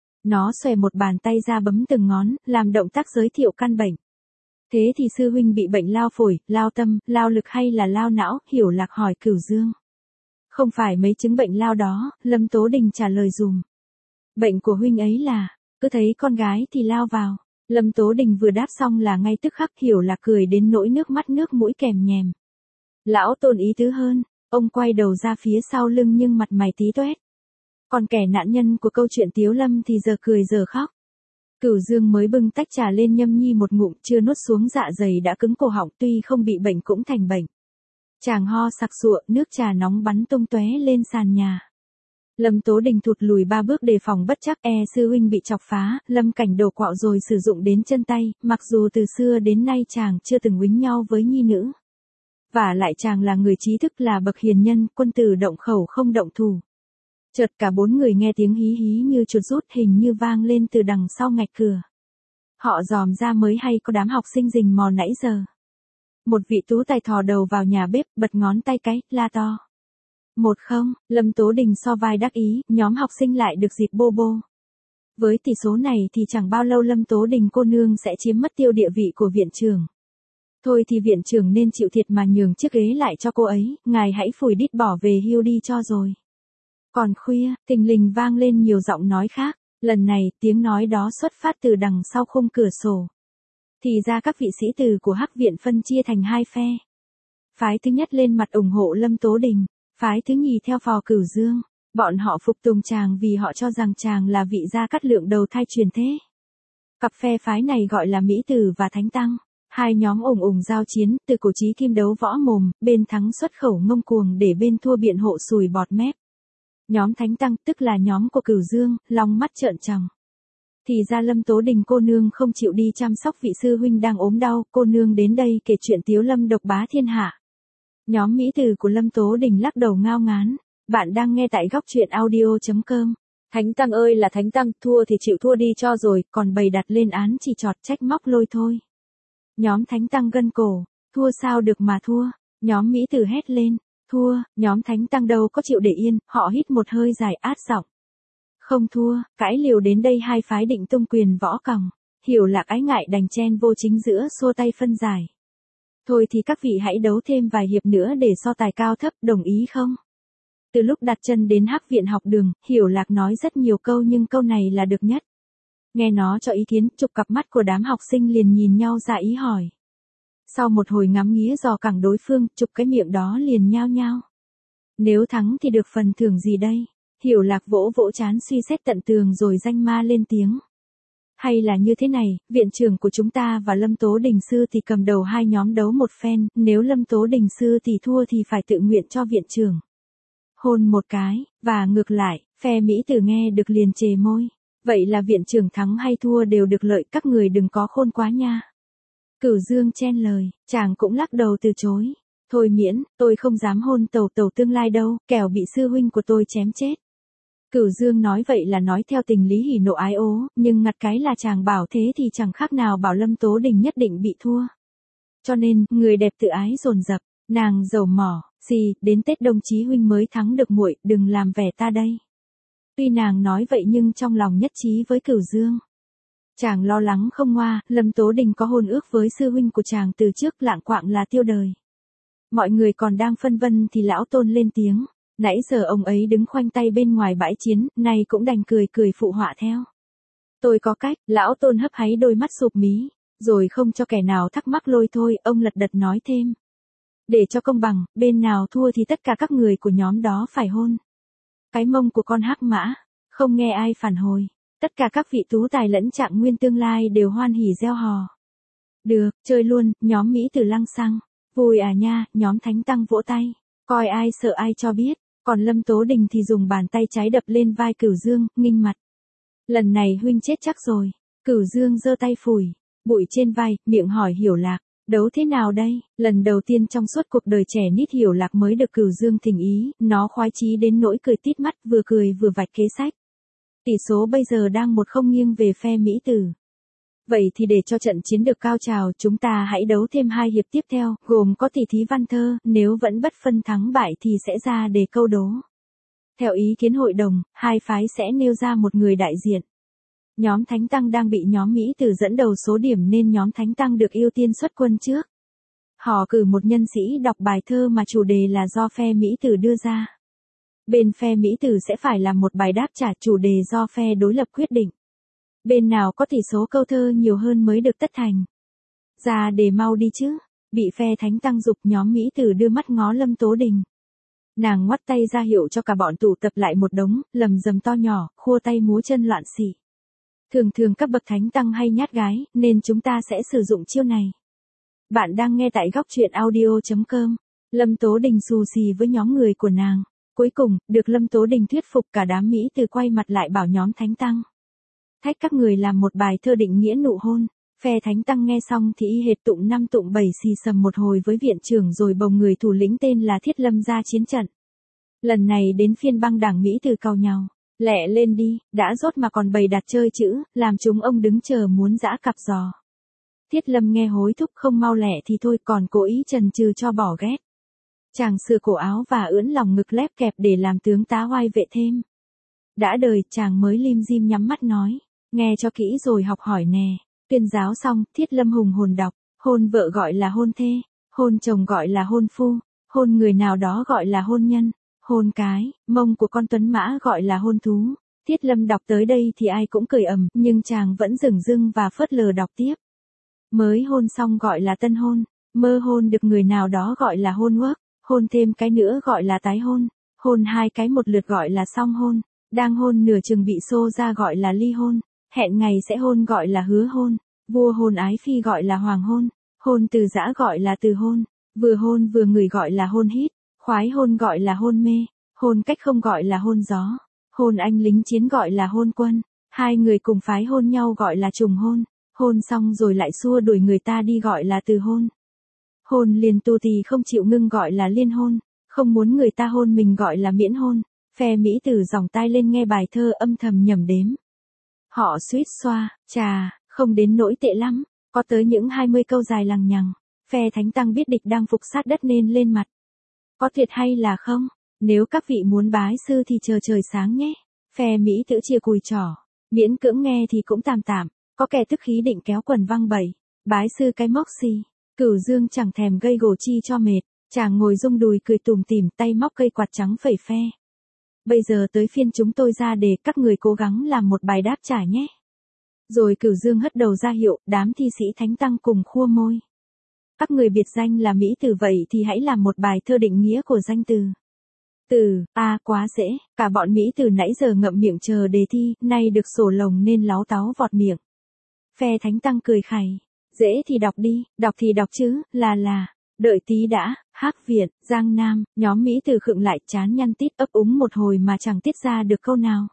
Nó xòe một bàn tay ra bấm từng ngón, làm động tác giới thiệu căn bệnh. Thế thì sư huynh bị bệnh lao phổi, lao tâm, lao lực hay là lao não? Hiểu Lạc hỏi Cửu Dương. Không phải mấy chứng bệnh lao đó, Lâm Tố Đình trả lời dùm. Bệnh của huynh ấy là, cứ thấy con gái thì lao vào. Lâm Tố Đình vừa đáp xong là ngay tức khắc Hiểu Lạc cười đến nỗi nước mắt nước mũi kèm nhèm. Lão Tôn ý tứ hơn, ông quay đầu ra phía sau lưng nhưng mặt mày tí toét. Còn kẻ nạn nhân của câu chuyện Tiếu Lâm thì giờ cười giờ khóc. Cửu Dương mới bưng tách trà lên nhâm nhi một ngụm, chưa nuốt xuống dạ dày đã cứng cổ họng, tuy không bị bệnh cũng thành bệnh. Chàng ho sặc sụa, nước trà nóng bắn tung tóe lên sàn nhà. Lâm Tố Đình thụt lùi ba bước đề phòng bất chắc e sư huynh bị chọc phá, Lâm Cảnh đổ quạo rồi sử dụng đến chân tay, mặc dù từ xưa đến nay chàng chưa từng quýnh nhau với nhi nữ. Và lại chàng là người trí thức, là bậc hiền nhân, quân tử động khẩu không động thủ. Chợt cả bốn người nghe tiếng hí hí như chuột rút, hình như vang lên từ đằng sau ngạch cửa. Họ dòm ra mới hay có đám học sinh rình mò nãy giờ. Một vị tú tài thò đầu vào nhà bếp, bật ngón tay cái, la to. Một không, Lâm Tố Đình so vai đắc ý, nhóm học sinh lại được dịp bô bô. Với tỷ số này thì chẳng bao lâu Lâm Tố Đình cô nương sẽ chiếm mất tiêu địa vị của viện trưởng. Thôi thì viện trưởng nên chịu thiệt mà nhường chiếc ghế lại cho cô ấy, ngài hãy phủi đít bỏ về hưu đi cho rồi. Còn khuya, thình lình vang lên nhiều giọng nói khác, lần này tiếng nói đó xuất phát từ đằng sau khung cửa sổ. Thì ra các vị sĩ tử của Hắc viện phân chia thành hai phe. Phái thứ nhất lên mặt ủng hộ Lâm Tố Đình, phái thứ nhì theo phò Cửu Dương. Bọn họ phục tùng chàng vì họ cho rằng chàng là vị Gia Cát Lượng đầu thai truyền thế. Cặp phe phái này gọi là Mỹ Tử và Thánh Tăng. Hai nhóm ủng ủng giao chiến, từ cổ chí kim đấu võ mồm, bên thắng xuất khẩu ngông cuồng để bên thua biện hộ sùi bọt mép. Nhóm Thánh Tăng, tức là nhóm của Cửu Dương, long mắt trợn tròng. Thì ra Lâm Tố Đình cô nương không chịu đi chăm sóc vị sư huynh đang ốm đau, cô nương đến đây kể chuyện Tiếu Lâm độc bá thiên hạ. Nhóm Mỹ Tử của Lâm Tố Đình lắc đầu ngao ngán. Bạn đang nghe tại góc truyện audio chấm com. Thánh Tăng ơi là Thánh Tăng, thua thì chịu thua đi cho rồi, còn bày đặt lên án chỉ trọt trách móc lôi thôi. Nhóm Thánh Tăng gân cổ, thua sao được mà thua. Nhóm Mỹ Tử hét lên, thua. Nhóm Thánh Tăng đâu có chịu để yên, họ hít một hơi dài át giọng. Không thua, cãi liều đến đây hai phái định tung quyền võ còng. Hiểu Lạc ái ngại đành chen vô chính giữa, xua tay phân giải. Thôi thì các vị hãy đấu thêm vài hiệp nữa để so tài cao thấp, đồng ý không? Từ lúc đặt chân đến Hắc viện học đường, Hiểu Lạc nói rất nhiều câu nhưng câu này là được nhất. Nghe nó cho ý kiến, chục cặp mắt của đám học sinh liền nhìn nhau ra ý hỏi. Sau một hồi ngắm nghía dò cẳng đối phương, chục cái miệng đó liền nhao nhao. Nếu thắng thì được phần thưởng gì đây? Hiểu Lạc vỗ vỗ chán suy xét tận tường rồi danh ma lên tiếng. Hay là như thế này, viện trưởng của chúng ta và Lâm Tố Đình sư thì cầm đầu hai nhóm đấu một phen, nếu Lâm Tố Đình sư thì thua thì phải tự nguyện cho viện trưởng hôn một cái, và ngược lại, phe Mỹ Tử nghe được liền chề môi. Vậy là viện trưởng thắng hay thua đều được lợi, các người đừng có khôn quá nha. Cửu Dương chen lời, chàng cũng lắc đầu từ chối. Thôi miễn, tôi không dám hôn tẩu tẩu tương lai đâu, kẻo bị sư huynh của tôi chém chết. Cửu Dương nói vậy là nói theo tình lý hỉ nộ ái ố, nhưng ngặt cái là chàng bảo thế thì chẳng khác nào bảo Lâm Tố Đình nhất định bị thua. Cho nên, người đẹp tự ái dồn dập, nàng dầu mỏ, Gì, đến Tết đồng chí huynh mới thắng được muội, đừng làm vẻ ta đây. Tuy nàng nói vậy nhưng trong lòng nhất trí với Cửu Dương. Chàng lo lắng không ngoa, Lâm Tố Đình có hôn ước với sư huynh của chàng từ trước, lạng quạng là tiêu đời. Mọi người còn đang phân vân thì lão Tôn lên tiếng, nãy giờ ông ấy đứng khoanh tay bên ngoài bãi chiến, nay cũng đành cười cười phụ họa theo. Tôi có cách, lão Tôn hấp háy đôi mắt sụp mí, rồi không cho kẻ nào thắc mắc lôi thôi, ông lật đật nói thêm. Để cho công bằng, bên nào thua thì tất cả các người của nhóm đó phải hôn. Cái mông của con hắc mã, không nghe ai phản hồi, tất cả các vị tú tài lẫn trạng nguyên tương lai đều hoan hỉ reo hò. Được, chơi luôn, nhóm Mỹ Tử lăng xăng, vui à nha, nhóm Thánh Tăng vỗ tay, coi ai sợ ai cho biết, còn Lâm Tố Đình thì dùng bàn tay trái đập lên vai Cửu Dương, nghinh mặt. Lần này huynh chết chắc rồi, Cửu Dương giơ tay phủi, bụi trên vai, miệng hỏi Hiểu Lạc, đấu thế nào đây, lần đầu tiên trong suốt cuộc đời trẻ nít Hiểu Lạc mới được Cửu Dương thỉnh ý, nó khoái chí đến nỗi cười tít mắt, vừa cười vừa vạch kế sách. Tỷ số bây giờ đang một không nghiêng về phe Mỹ Tử. Vậy thì để cho trận chiến được cao trào, chúng ta hãy đấu thêm hai hiệp tiếp theo, gồm có tỷ thí văn thơ, nếu vẫn bất phân thắng bại thì sẽ ra đề câu đố. Theo ý kiến hội đồng, hai phái sẽ nêu ra một người đại diện. Nhóm Thánh Tăng đang bị nhóm Mỹ Tử dẫn đầu số điểm nên nhóm Thánh Tăng được ưu tiên xuất quân trước. Họ cử một nhân sĩ đọc bài thơ mà chủ đề là do phe Mỹ Tử đưa ra. Bên phe Mỹ Tử sẽ phải làm một bài đáp trả, chủ đề do phe đối lập quyết định. Bên nào có tỷ số câu thơ nhiều hơn mới được tất thành. Ra đề mau đi chứ, bị phe Thánh Tăng giục, nhóm Mỹ Tử đưa mắt ngó Lâm Tố Đình. Nàng ngoắt tay ra hiệu cho cả bọn tụ tập lại một đống, lầm rầm to nhỏ, khua tay múa chân loạn xỉ. Thường thường các bậc Thánh Tăng hay nhát gái, nên chúng ta sẽ sử dụng chiêu này. Bạn đang nghe tại góc truyện audio chấm com. Lâm Tố Đình xù xì với nhóm người của nàng. Cuối cùng, được Lâm Tố Đình thuyết phục, cả đám Mỹ Tử quay mặt lại bảo nhóm Thánh Tăng. Thách các người làm một bài thơ định nghĩa nụ hôn. Phe Thánh Tăng nghe xong thì y hệt tụng năm tụng bảy xì sầm một hồi với viện trưởng rồi bồng người thủ lĩnh tên là Thiết Lâm ra chiến trận. Lần này đến phiên băng đảng Mỹ Tử cau nhau. Lẹ lên đi, đã rốt mà còn bày đặt chơi chữ, làm chúng ông đứng chờ muốn giã cặp giò. Thiết Lâm nghe hối thúc, không mau lẹ thì thôi, còn cố ý chần chừ cho bỏ ghét. Chàng sửa cổ áo và ưỡn lòng ngực lép kẹp để làm tướng tá oai vệ thêm. Đã đời, chàng mới lim dim nhắm mắt nói, nghe cho kỹ rồi học hỏi nè. Tuyên giáo xong, Thiết Lâm hùng hồn đọc, hôn vợ gọi là hôn thê, hôn chồng gọi là hôn phu, hôn người nào đó gọi là hôn nhân, hôn cái, mông của con tuấn mã gọi là hôn thú. Thiết Lâm đọc tới đây thì ai cũng cười ầm, nhưng chàng vẫn dửng dưng và phớt lờ đọc tiếp. Mới hôn xong gọi là tân hôn, mơ hôn được người nào đó gọi là hôn ước, hôn thêm cái nữa gọi là tái hôn, hôn hai cái một lượt gọi là song hôn, đang hôn nửa chừng bị xô ra gọi là ly hôn, hẹn ngày sẽ hôn gọi là hứa hôn, vua hôn ái phi gọi là hoàng hôn, hôn từ giã gọi là từ hôn, vừa hôn vừa ngửi gọi là hôn hít, khoái hôn gọi là hôn mê, hôn cách không gọi là hôn gió, hôn anh lính chiến gọi là hôn quân, hai người cùng phái hôn nhau gọi là trùng hôn, hôn xong rồi lại xua đuổi người ta đi gọi là từ hôn. Hôn liền tu tì không chịu ngưng gọi là liên hôn, không muốn người ta hôn mình gọi là miễn hôn. Phe Mỹ Tử dòng tai lên nghe bài thơ âm thầm nhẩm đếm. Họ suýt xoa, chà, không đến nỗi tệ lắm, có tới những hai mươi câu dài lằng nhằng. Phe Thánh Tăng biết địch đang phục sát đất nên lên mặt. Có thiệt hay là không? Nếu các vị muốn bái sư thì chờ trời sáng nhé. Phe Mỹ Tử chia cùi trỏ, miễn cưỡng nghe thì cũng tạm tạm, có kẻ tức khí định kéo quần văng bẩy. Bái sư cái mốc xì. Cửu Dương chẳng thèm gây gổ chi cho mệt, chàng ngồi rung đùi cười tủm tỉm, tay móc cây quạt trắng phẩy phe. Bây giờ tới phiên chúng tôi ra để các người cố gắng làm một bài đáp trả nhé. Rồi Cửu Dương hất đầu ra hiệu, đám thi sĩ Thánh Tăng cùng khua môi. Các người biệt danh là Mỹ Tử vậy thì hãy làm một bài thơ định nghĩa của danh từ. Từ, a à, quá dễ, cả bọn Mỹ Tử nãy giờ ngậm miệng chờ đề thi, nay được sổ lồng nên láo táo vọt miệng. Phe Thánh Tăng cười khẩy. Dễ thì đọc đi, đọc thì đọc chứ, là là, đợi tí đã, Hắc Viện, Giang Nam, nhóm Mỹ Tử khựng lại chán nhăn tít ấp úng một hồi mà chẳng tiết ra được câu nào.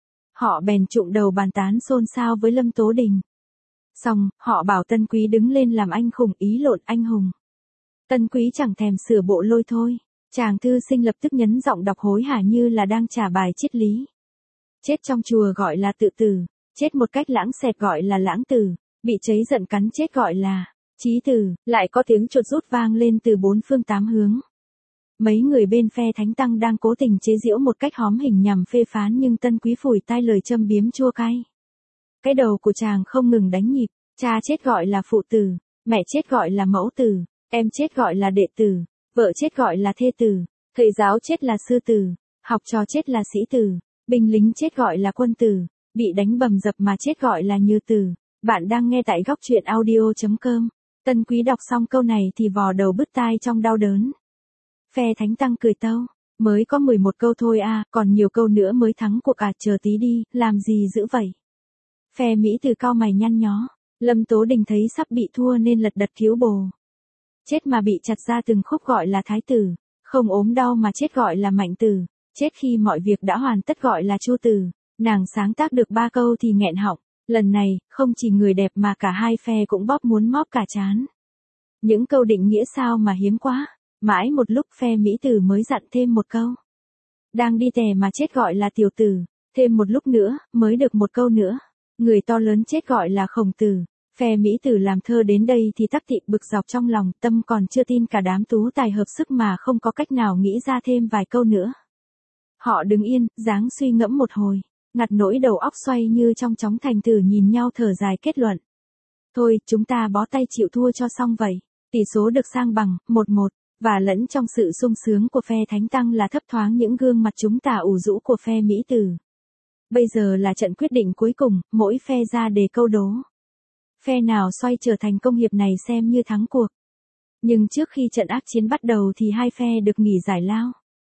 Họ bèn trụng đầu bàn tán xôn xao với Lâm Tố Đình. Xong, họ bảo Tân Quý đứng lên làm anh khủng, ý lộn anh hùng. Tân Quý chẳng thèm sửa bộ lôi thôi, chàng thư sinh lập tức nhấn giọng đọc hối hả như là đang trả bài triết lý. Chết trong chùa gọi là tự tử, chết một cách lãng xẹt gọi là lãng tử. Bị cháy giận cắn chết gọi là chí tử, lại có tiếng chuột rút vang lên từ bốn phương tám hướng. Mấy người bên phe Thánh Tăng đang cố tình chế giễu một cách hóm hình nhằm phê phán nhưng Tân Quý phủi tai lời châm biếm chua cay. Cái đầu của chàng không ngừng đánh nhịp, cha chết gọi là phụ tử, mẹ chết gọi là mẫu tử, em chết gọi là đệ tử, vợ chết gọi là thê tử, thầy giáo chết là sư tử, học trò chết là sĩ tử, binh lính chết gọi là quân tử, bị đánh bầm dập mà chết gọi là như tử. Bạn đang nghe tại góc truyện audio chấm com. Tân Quý đọc xong câu này thì vò đầu bứt tai trong đau đớn. Phe Thánh Tăng cười tâu, mới có mười một câu thôi à, còn nhiều câu nữa mới thắng cuộc à, chờ tí đi, làm gì dữ vậy? Phe Mỹ Từ cau mày nhăn nhó, Lâm Tố Đình thấy sắp bị thua nên lật đật cứu bồ. Chết mà bị chặt ra từng khúc gọi là thái tử, không ốm đau mà chết gọi là mạnh tử, chết khi mọi việc đã hoàn tất gọi là chu tử. Nàng sáng tác được ba câu thì nghẹn họng, lần này, không chỉ người đẹp mà cả hai phe cũng bóp muốn móp cả trán. Những câu định nghĩa sao mà hiếm quá, mãi một lúc phe Mỹ Tử mới dặn thêm một câu. Đang đi tè mà chết gọi là tiểu tử, thêm một lúc nữa, mới được một câu nữa. Người to lớn chết gọi là khổng tử. Phe Mỹ Tử làm thơ đến đây thì tắc tị bực dọc trong lòng, tâm còn chưa tin cả đám tú tài hợp sức mà không có cách nào nghĩ ra thêm vài câu nữa. Họ đứng yên, dáng suy ngẫm một hồi, ngặt nỗi đầu óc xoay như trong chóng, thành thử nhìn nhau thở dài kết luận. Thôi, chúng ta bó tay chịu thua cho xong vậy. Tỷ số được sang bằng, một một, và lẫn trong sự sung sướng của phe Thánh Tăng là thấp thoáng những gương mặt chúng ta ủ rũ của phe Mỹ Tử. Bây giờ là trận quyết định cuối cùng, mỗi phe ra đề câu đố. Phe nào xoay trở thành công hiệp này xem như thắng cuộc. Nhưng trước khi trận ác chiến bắt đầu thì hai phe được nghỉ giải lao.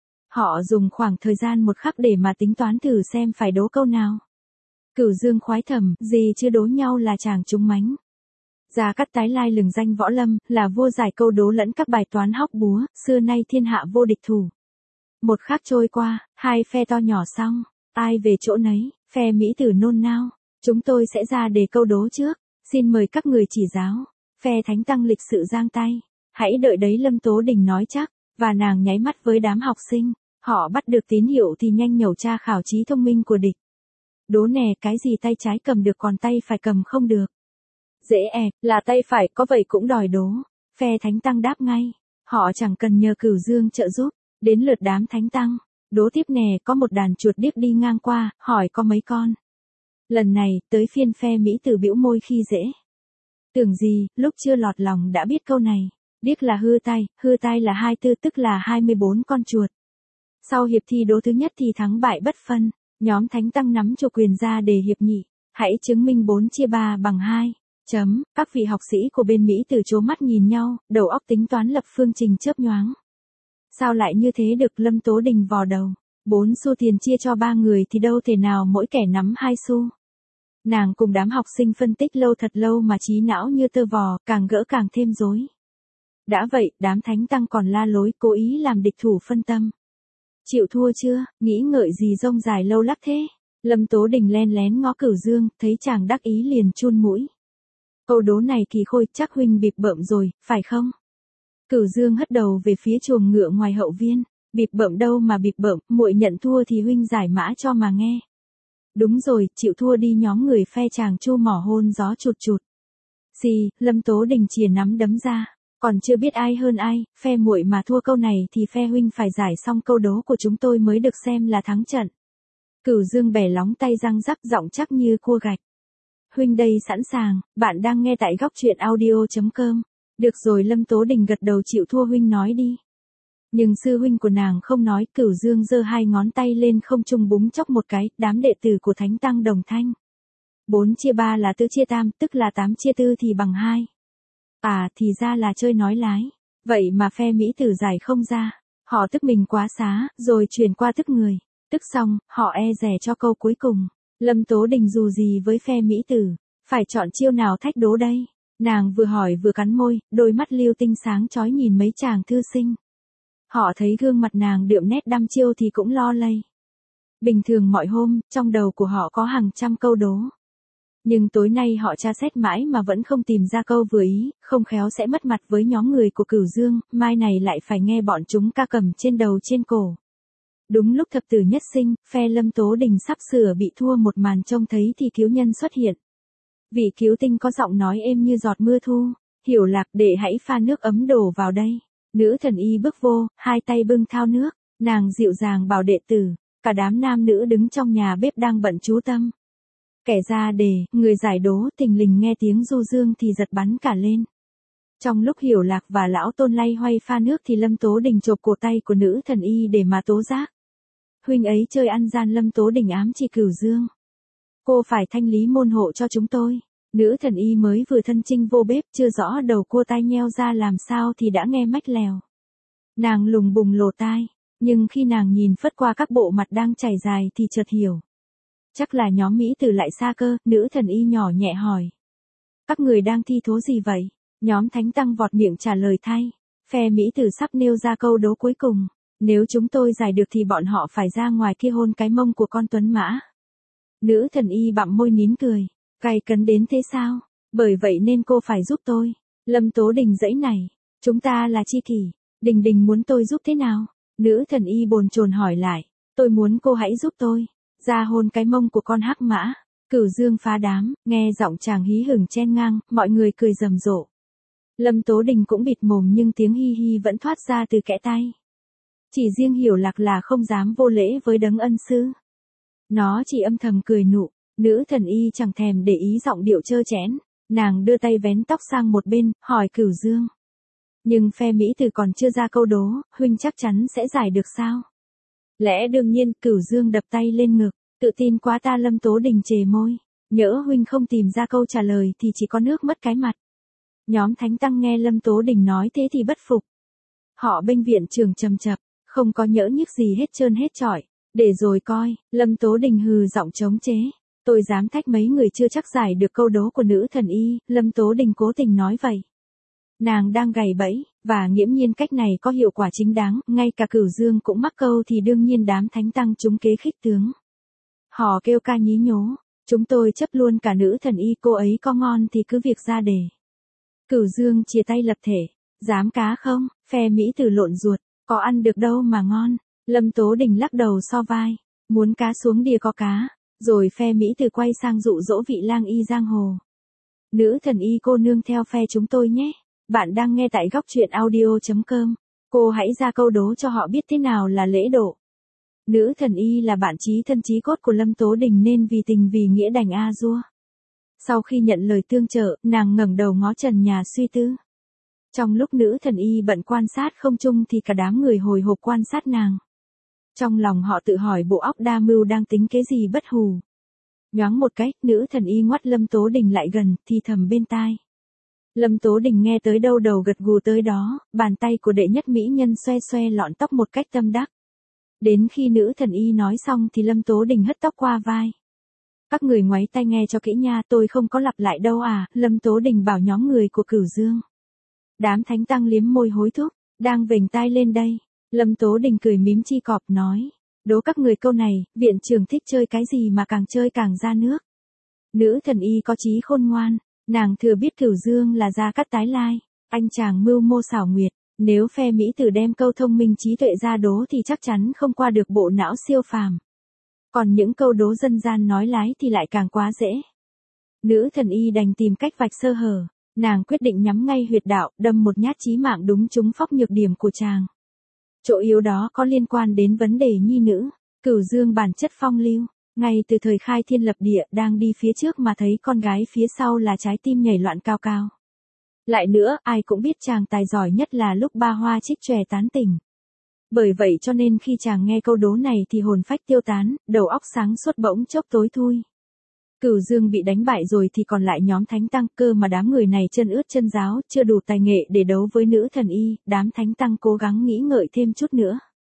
Họ dùng khoảng thời gian một khắc để mà tính toán thử xem phải đố câu nào. Cửu Dương khoái thầm, gì chưa đố nhau là chàng trúng mánh. Gia Cát tái lai lừng danh võ lâm, là vua giải câu đố lẫn các bài toán hóc búa, xưa nay thiên hạ vô địch thủ. Một khắc trôi qua, hai phe to nhỏ xong, ai về chỗ nấy, phe Mỹ Tử nôn nao. Chúng tôi sẽ ra đề câu đố trước, xin mời các người chỉ giáo. Phe Thánh Tăng lịch sự giang tay, hãy đợi đấy, Lâm Tố Đình nói chắc, và nàng nháy mắt với đám học sinh. Họ bắt được tín hiệu thì nhanh nhẩu tra khảo trí thông minh của địch. Đố nè, cái gì tay trái cầm được còn tay phải cầm không được? Dễ ẹp, là tay phải, có vậy cũng đòi đố. Phe Thánh Tăng đáp ngay, họ chẳng cần nhờ Cửu Dương trợ giúp. Đến lượt đám Thánh Tăng, đố tiếp nè, có một đàn chuột điếc đi ngang qua, hỏi có mấy con. Lần này, tới phiên phe Mỹ Tử bĩu môi khi dễ. Tưởng gì, lúc chưa lọt lòng đã biết câu này. Điếc là hư tai, hư tai là hai tư tức là hai mươi bốn con chuột. Sau hiệp thi đố thứ nhất thì thắng bại bất phân, nhóm Thánh Tăng nắm chủ quyền ra đề hiệp nhị, hãy chứng minh bốn chia ba bằng hai. Chấm, các vị học sĩ của bên Mỹ Tử trố mắt nhìn nhau, đầu óc tính toán lập phương trình chớp nhoáng. Sao lại như thế được? Lâm Tố Đình vò đầu, bốn xu tiền chia cho ba người thì đâu thể nào mỗi kẻ nắm hai xu. Nàng cùng đám học sinh phân tích lâu thật lâu mà trí não như tơ vò, càng gỡ càng thêm rối. Đã vậy, đám Thánh Tăng còn la lối cố ý làm địch thủ phân tâm. Chịu thua chưa, nghĩ ngợi gì rông dài lâu lắc thế? Lâm Tố Đình len lén ngó Cửu Dương, thấy chàng đắc ý liền chun mũi. Câu đố này kỳ khôi, chắc huynh bịp bợm rồi, phải không? Cửu Dương hất đầu về phía chuồng ngựa ngoài hậu viên, bịp bợm đâu mà bịp bợm, muội nhận thua thì huynh giải mã cho mà nghe. Đúng rồi, chịu thua đi, nhóm người phe chàng chu mỏ hôn gió chụt chụt. Xì, Lâm Tố Đình chìa nắm đấm ra, còn chưa biết ai hơn ai, phe muội mà thua câu này thì phe huynh phải giải xong câu đố của chúng tôi mới được xem là thắng trận. Cửu Dương bẻ lóng tay răng rắc, giọng chắc như cua gạch. Huynh đây sẵn sàng, bạn đang nghe tại góc truyện audio chấm com. Được rồi, Lâm Tố Đình gật đầu, chịu thua huynh nói đi. Nhưng sư huynh của nàng không nói, Cửu Dương giơ hai ngón tay lên không trung búng chốc một cái, đám đệ tử của Thánh Tăng đồng thanh. Bốn chia ba là tư chia tam, tức là tám chia tư thì bằng hai. À, thì ra là chơi nói lái. Vậy mà phe Mỹ Tử giải không ra. Họ tức mình quá xá, rồi chuyển qua tức người. Tức xong, họ e dè cho câu cuối cùng. Lâm Tố Đình dù gì với phe Mỹ Tử, phải chọn chiêu nào thách đố đây? Nàng vừa hỏi vừa cắn môi, đôi mắt liêu tinh sáng chói nhìn mấy chàng thư sinh. Họ thấy gương mặt nàng đượm nét đăm chiêu thì cũng lo lây. Bình thường mọi hôm, trong đầu của họ có hàng trăm câu đố. Nhưng tối nay họ tra xét mãi mà vẫn không tìm ra câu vừa ý, không khéo sẽ mất mặt với nhóm người của Cửu Dương, mai này lại phải nghe bọn chúng ca cầm trên đầu trên cổ. Đúng lúc thập tử nhất sinh, phe Lâm Tố Đình sắp sửa bị thua một màn, trông thấy thì cứu nhân xuất hiện. Vị cứu tinh có giọng nói êm như giọt mưa thu, Hiểu Lạc, đệ hãy pha nước ấm đổ vào đây. Nữ thần y bước vô, hai tay bưng thao nước, nàng dịu dàng bảo đệ tử, cả đám nam nữ đứng trong nhà bếp đang bận chú tâm. Kẻ ra đề, người giải đố thình lình nghe tiếng du dương thì giật bắn cả lên. Trong lúc Hiểu Lạc và lão Tôn lay hoay pha nước thì Lâm Tố Đình chộp cổ tay của nữ thần y để mà tố giác. Huynh ấy chơi ăn gian, Lâm Tố Đình ám chỉ Cửu Dương. Cô phải thanh lý môn hộ cho chúng tôi. Nữ thần y mới vừa thân chinh vô bếp, chưa rõ đầu cua tai nheo ra làm sao thì đã nghe mách lèo. Nàng lùng bùng lồ tai, nhưng khi nàng nhìn phất qua các bộ mặt đang chảy dài thì chợt hiểu. Chắc là nhóm Mỹ Tử lại xa cơ, nữ thần y nhỏ nhẹ hỏi. Các người đang thi thố gì vậy? Nhóm Thánh Tăng vọt miệng trả lời thay. Phe Mỹ Tử sắp nêu ra câu đố cuối cùng. Nếu chúng tôi giải được thì bọn họ phải ra ngoài kia hôn cái mông của con tuấn mã. Nữ thần y bặm môi nín cười. Gay cấn đến thế sao? Bởi vậy nên cô phải giúp tôi. Lâm Tố Đình giãy nảy. Chúng ta là chi kỷ. Đình Đình muốn tôi giúp thế nào? Nữ thần y bồn chồn hỏi lại. Tôi muốn cô hãy giúp tôi. Ra hôn cái mông của con hắc mã. Cửu Dương phá đám, nghe giọng chàng hí hửng chen ngang, mọi người cười rầm rộ. Lâm Tố Đình cũng bịt mồm nhưng tiếng hi hi vẫn thoát ra từ kẽ tay. Chỉ riêng Hiểu Lạc là không dám vô lễ với đấng ân sư. Nó chỉ âm thầm cười nụ, nữ thần y chẳng thèm để ý giọng điệu trơ trẽn, nàng đưa tay vén tóc sang một bên, hỏi Cửu Dương. Nhưng phe Mỹ Tử còn chưa ra câu đố, huynh chắc chắn sẽ giải được sao? Lẽ đương nhiên, Cửu Dương đập tay lên ngực, tự tin quá ta. Lâm Tố Đình chề môi, nhỡ huynh không tìm ra câu trả lời thì chỉ có nước mất cái mặt. Nhóm Thánh Tăng nghe Lâm Tố Đình nói thế thì bất phục. Họ bênh viện trưởng trầm chập, không có nhỡ nhức gì hết trơn hết trọi, để rồi coi. Lâm Tố Đình hừ giọng chống chế, tôi dám thách mấy người chưa chắc giải được câu đố của nữ thần y. Lâm Tố Đình cố tình nói vậy. Nàng đang gài bẫy, và nghiễm nhiên cách này có hiệu quả chính đáng, ngay cả Cửu Dương cũng mắc câu thì đương nhiên đám Thánh Tăng chúng kế khích tướng. Họ kêu ca nhí nhố, chúng tôi chấp luôn cả nữ thần y, cô ấy có ngon thì cứ việc ra đề. Cửu Dương chia tay lập thể, dám cá không? Phe Mỹ Tử lộn ruột, có ăn được đâu mà ngon. Lâm Tố Đình lắc đầu so vai, muốn cá xuống đìa có cá, rồi phe Mỹ Tử quay sang dụ dỗ vị lang y giang hồ. Nữ thần y cô nương theo phe chúng tôi nhé. Bạn đang nghe tại góc truyện audio chấm com. Cô hãy ra câu đố cho họ biết thế nào là lễ độ. Nữ thần y là bạn chí thân chí cốt của Lâm Tố Đình nên vì tình vì nghĩa đành a dua. Sau khi nhận lời tương trợ, nàng ngẩng đầu ngó trần nhà suy tư. Trong lúc nữ thần y bận quan sát không trung thì cả đám người hồi hộp quan sát nàng. Trong lòng họ tự hỏi bộ óc đa mưu đang tính kế gì bất hù. Nhoáng một cái, nữ thần y ngoắt Lâm Tố Đình lại gần, thì thầm bên tai. Lâm Tố Đình nghe tới đâu đầu gật gù tới đó, bàn tay của đệ nhất mỹ nhân xoe xoe lọn tóc một cách tâm đắc. Đến khi nữ thần y nói xong thì Lâm Tố Đình hất tóc qua vai. Các người ngoáy tai nghe cho kỹ nha, tôi không có lặp lại đâu à, Lâm Tố Đình bảo nhóm người của Cửu Dương. Đám Thánh Tăng liếm môi hối thúc, đang vểnh tai lên đây. Lâm Tố Đình cười mím chi cọp nói, đố các người câu này, viện trưởng thích chơi cái gì mà càng chơi càng ra nước. Nữ thần y có chí khôn ngoan, nàng thừa biết Cửu Dương là Gia Cát tái lai, anh chàng mưu mô xảo nguyệt, nếu phe Mỹ Tử đem câu thông minh trí tuệ ra đố thì chắc chắn không qua được bộ não siêu phàm. Còn những câu đố dân gian nói lái thì lại càng quá dễ. Nữ thần y đành tìm cách vạch sơ hở, nàng quyết định nhắm ngay huyệt đạo, đâm một nhát chí mạng đúng trúng phóc nhược điểm của chàng. Chỗ yếu đó có liên quan đến vấn đề nhi nữ. Cửu Dương bản chất phong lưu, ngay từ thời khai thiên lập địa đang đi phía trước mà thấy con gái phía sau là trái tim nhảy loạn cao cao. Lại nữa, ai cũng biết chàng tài giỏi nhất là lúc ba hoa trích chòe tán tỉnh. Bởi vậy cho nên khi chàng nghe câu đố này thì hồn phách tiêu tán, đầu óc sáng suốt bỗng chốc tối thui. Cửu Dương bị đánh bại rồi thì còn lại nhóm Thánh Tăng, cơ mà đám người này chân ướt chân ráo, chưa đủ tài nghệ để đấu với nữ thần y, đám Thánh Tăng cố gắng nghĩ ngợi thêm chút nữa.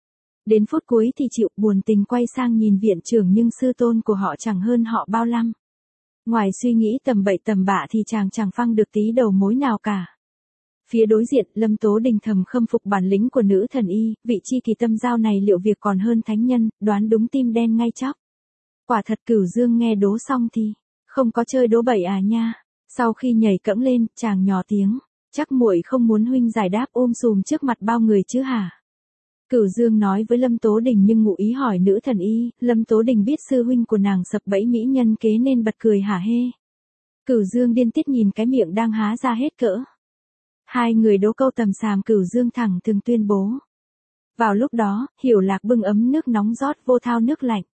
Đến phút cuối thì chịu buồn tình quay sang nhìn viện trưởng nhưng sư tôn của họ chẳng hơn họ bao lăm. Ngoài suy nghĩ tầm bậy tầm bạ thì chàng chẳng phăng được tí đầu mối nào cả. Phía đối diện, Lâm Tố Đình thầm khâm phục bản lĩnh của nữ thần y, vị chi kỳ tâm giao này liệu việc còn hơn thánh nhân, đoán đúng tim đen ngay chóc. Quả thật Cửu Dương nghe đố xong thì, không có chơi đố bậy à nha. Sau khi nhảy cẫng lên, chàng nhỏ tiếng, chắc muội không muốn huynh giải đáp ôm sùm trước mặt bao người chứ hả? Cửu Dương nói với Lâm Tố Đình nhưng ngụ ý hỏi nữ thần y, Lâm Tố Đình biết sư huynh của nàng sập bẫy mỹ nhân kế nên bật cười hả hê. Cửu Dương điên tiết nhìn cái miệng đang há ra hết cỡ. Hai người đố câu tầm xàm Cửu Dương thẳng thừng tuyên bố. Vào lúc đó, Hiểu Lạc bưng ấm nước nóng rót vô thao nước lạnh.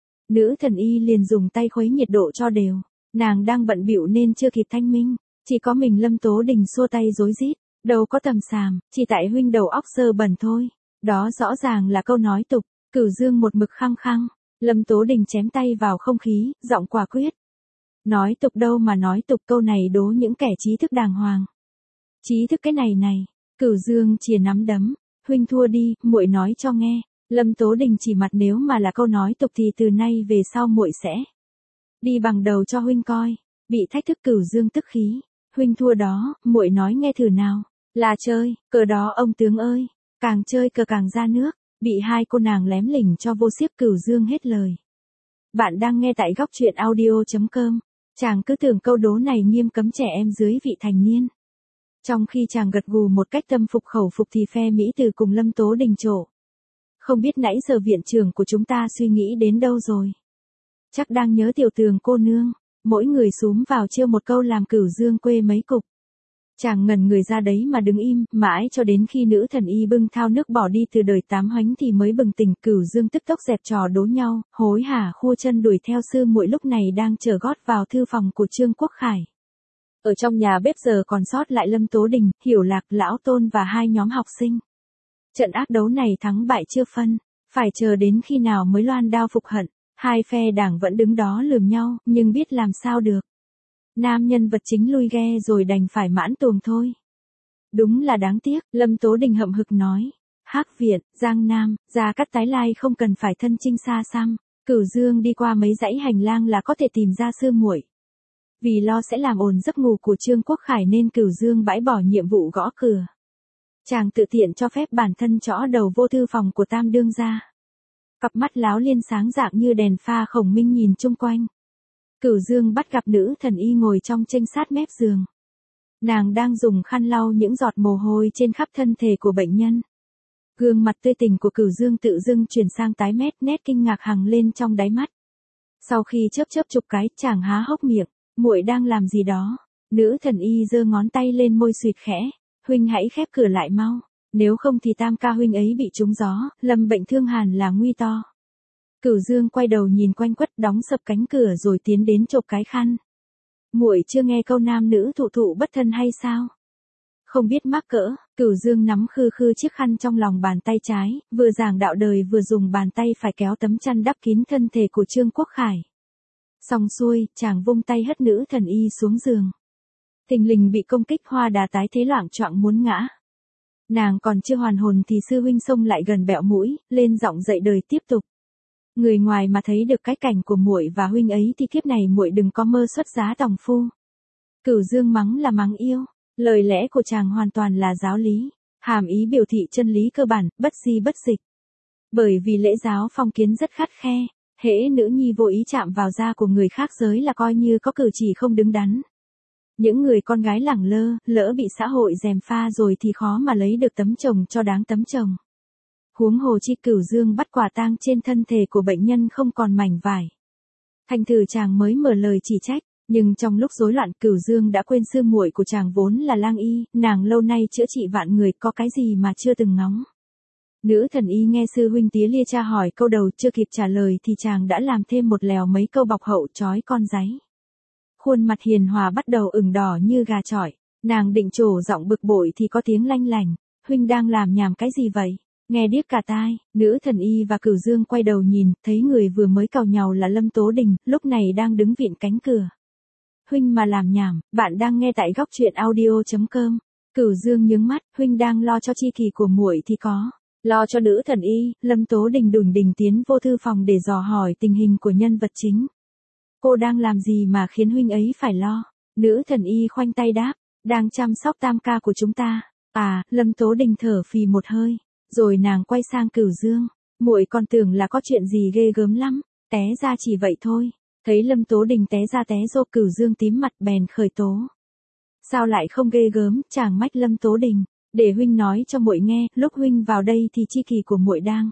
Nữ thần y liền dùng tay khuấy nhiệt độ cho đều. Nàng đang bận bịu nên chưa kịp thanh minh. Chỉ có mình Lâm Tố Đình xua tay rối rít. Đâu có tầm xàm, chỉ tại huynh đầu óc sơ bẩn thôi. Đó rõ ràng là câu nói tục. Cửu Dương một mực khăng khăng. Lâm Tố Đình chém tay vào không khí, giọng quả quyết. Nói tục đâu mà nói tục, câu này đố những kẻ trí thức đàng hoàng. Trí thức cái này này. Cửu Dương chìa nắm đấm. Huynh thua đi, muội nói cho nghe. Lâm Tố Đình chỉ mặt, nếu mà là câu nói tục thì từ nay về sau muội sẽ đi bằng đầu cho huynh coi. Bị thách thức Cửu Dương tức khí. Huynh thua đó, muội nói nghe thử nào. Là chơi, cờ đó ông tướng ơi. Càng chơi cờ càng ra nước. Bị hai cô nàng lém lỉnh cho vô xiếp, Cửu Dương hết lời. Bạn đang nghe tại góc truyện audio chấm com. Chàng cứ tưởng câu đố này nghiêm cấm trẻ em dưới vị thành niên. Trong khi chàng gật gù một cách tâm phục khẩu phục thì phe Mỹ Từ cùng Lâm Tố Đình trổ. Không biết nãy giờ viện trưởng của chúng ta suy nghĩ đến đâu rồi. Chắc đang nhớ Tiểu Tường cô nương. Mỗi người xúm vào trêu một câu làm Cửu Dương quê mấy cục. Chàng ngẩn người ra đấy mà đứng im, mãi cho đến khi nữ thần y bưng thao nước bỏ đi từ đời tám hoánh thì mới bừng tỉnh. Cửu Dương tức tốc dẹp trò đố nhau, hối hả khua chân đuổi theo sư muội lúc này đang chờ gót vào thư phòng của Trương Quốc Khải. Ở trong nhà bếp giờ còn sót lại Lâm Tố Đình, Hiểu Lạc, Lão Tôn và hai nhóm học sinh. Trận ác đấu này thắng bại chưa phân, phải chờ đến khi nào mới loan đao phục hận. Hai phe đảng vẫn đứng đó lườm nhau, nhưng biết làm sao được. Nam nhân vật chính lui ghe rồi đành phải mãn tuồng thôi. Đúng là đáng tiếc, Lâm Tố Đình hậm hực nói. Hắc Viện, Giang Nam, Gia Cát tái lai không cần phải thân chinh xa xăm. Cửu Dương đi qua mấy dãy hành lang là có thể tìm ra sư muội. Vì lo sẽ làm ồn giấc ngủ của Trương Quốc Khải nên Cửu Dương bãi bỏ nhiệm vụ gõ cửa. Chàng tự tiện cho phép bản thân chõ đầu vô thư phòng của Tam đương gia. Cặp mắt láo liên sáng dạng như đèn pha khổng minh nhìn chung quanh. Cửu Dương bắt gặp nữ thần y ngồi trong chênh sát mép giường. Nàng đang dùng khăn lau những giọt mồ hôi trên khắp thân thể của bệnh nhân. Gương mặt tươi tỉnh của Cửu Dương tự dưng chuyển sang tái mét, nét kinh ngạc hằn lên trong đáy mắt. Sau khi chớp chớp chục cái, chàng há hốc miệng. Muội đang làm gì đó? Nữ thần y giơ ngón tay lên môi suyệt khẽ. Huynh hãy khép cửa lại mau. Nếu không thì Tam ca huynh ấy bị trúng gió, lâm bệnh thương hàn là nguy to. Cửu Dương quay đầu nhìn quanh quất, đóng sập cánh cửa rồi tiến đến chộp cái khăn. Muội chưa nghe câu nam nữ thụ thụ bất thân hay sao? Không biết mắc cỡ, Cửu Dương nắm khư khư chiếc khăn trong lòng bàn tay trái, vừa giảng đạo đời vừa dùng bàn tay phải kéo tấm chăn đắp kín thân thể của Trương Quốc Khải. Xong xuôi, chàng vung tay hất nữ thần y xuống giường. Thình lình bị công kích, hoa đà tái thế loạng choạng muốn ngã. Nàng còn chưa hoàn hồn thì sư huynh xông lại gần bẹo mũi, lên giọng dạy đời tiếp tục. Người ngoài mà thấy được cái cảnh của muội và huynh ấy thì kiếp này muội đừng có mơ xuất giá tòng phu. Cửu Dương mắng là mắng yêu, lời lẽ của chàng hoàn toàn là giáo lý, hàm ý biểu thị chân lý cơ bản, bất di bất dịch. Bởi vì lễ giáo phong kiến rất khắt khe, hễ nữ nhi vô ý chạm vào da của người khác giới là coi như có cử chỉ không đứng đắn. Những người con gái lẳng lơ, lỡ bị xã hội gièm pha rồi thì khó mà lấy được tấm chồng cho đáng tấm chồng. Huống hồ chi Cửu Dương bắt quả tang trên thân thể của bệnh nhân không còn mảnh vải. Thành thử chàng mới mở lời chỉ trách, nhưng trong lúc rối loạn Cửu Dương đã quên sư muội của chàng vốn là lang y, nàng lâu nay chữa trị vạn người, có cái gì mà chưa từng ngóng. Nữ thần y nghe sư huynh tía lia cha hỏi câu đầu chưa kịp trả lời thì chàng đã làm thêm một lèo mấy câu bọc hậu trói con giấy. Khuôn mặt hiền hòa bắt đầu ửng đỏ như gà chọi, nàng định trổ giọng bực bội thì có tiếng lanh lảnh, huynh đang làm nhảm cái gì vậy? Nghe điếc cả tai, nữ thần y và Cửu Dương quay đầu nhìn, thấy người vừa mới càu nhàu là Lâm Tố Đình, lúc này đang đứng vịn cánh cửa. Huynh mà làm nhảm, bạn đang nghe tại góc truyện audio chấm com. Cửu Dương nhướng mắt, huynh đang lo cho chi kỳ của muội thì có. Lo cho nữ thần y, Lâm Tố Đình đùn đình tiến vô thư phòng để dò hỏi tình hình của nhân vật chính. Cô đang làm gì mà khiến huynh ấy phải lo? Nữ thần y khoanh tay đáp, đang chăm sóc Tam ca của chúng ta. À, Lâm Tố Đình thở phì một hơi, rồi nàng quay sang Cửu Dương, muội còn tưởng là có chuyện gì ghê gớm lắm, té ra chỉ vậy thôi. Thấy Lâm Tố Đình té ra té rô, Cửu Dương tím mặt bèn khởi tố. Sao lại không ghê gớm, chàng mách Lâm Tố Đình, để huynh nói cho muội nghe, lúc huynh vào đây thì chi kỳ của muội đang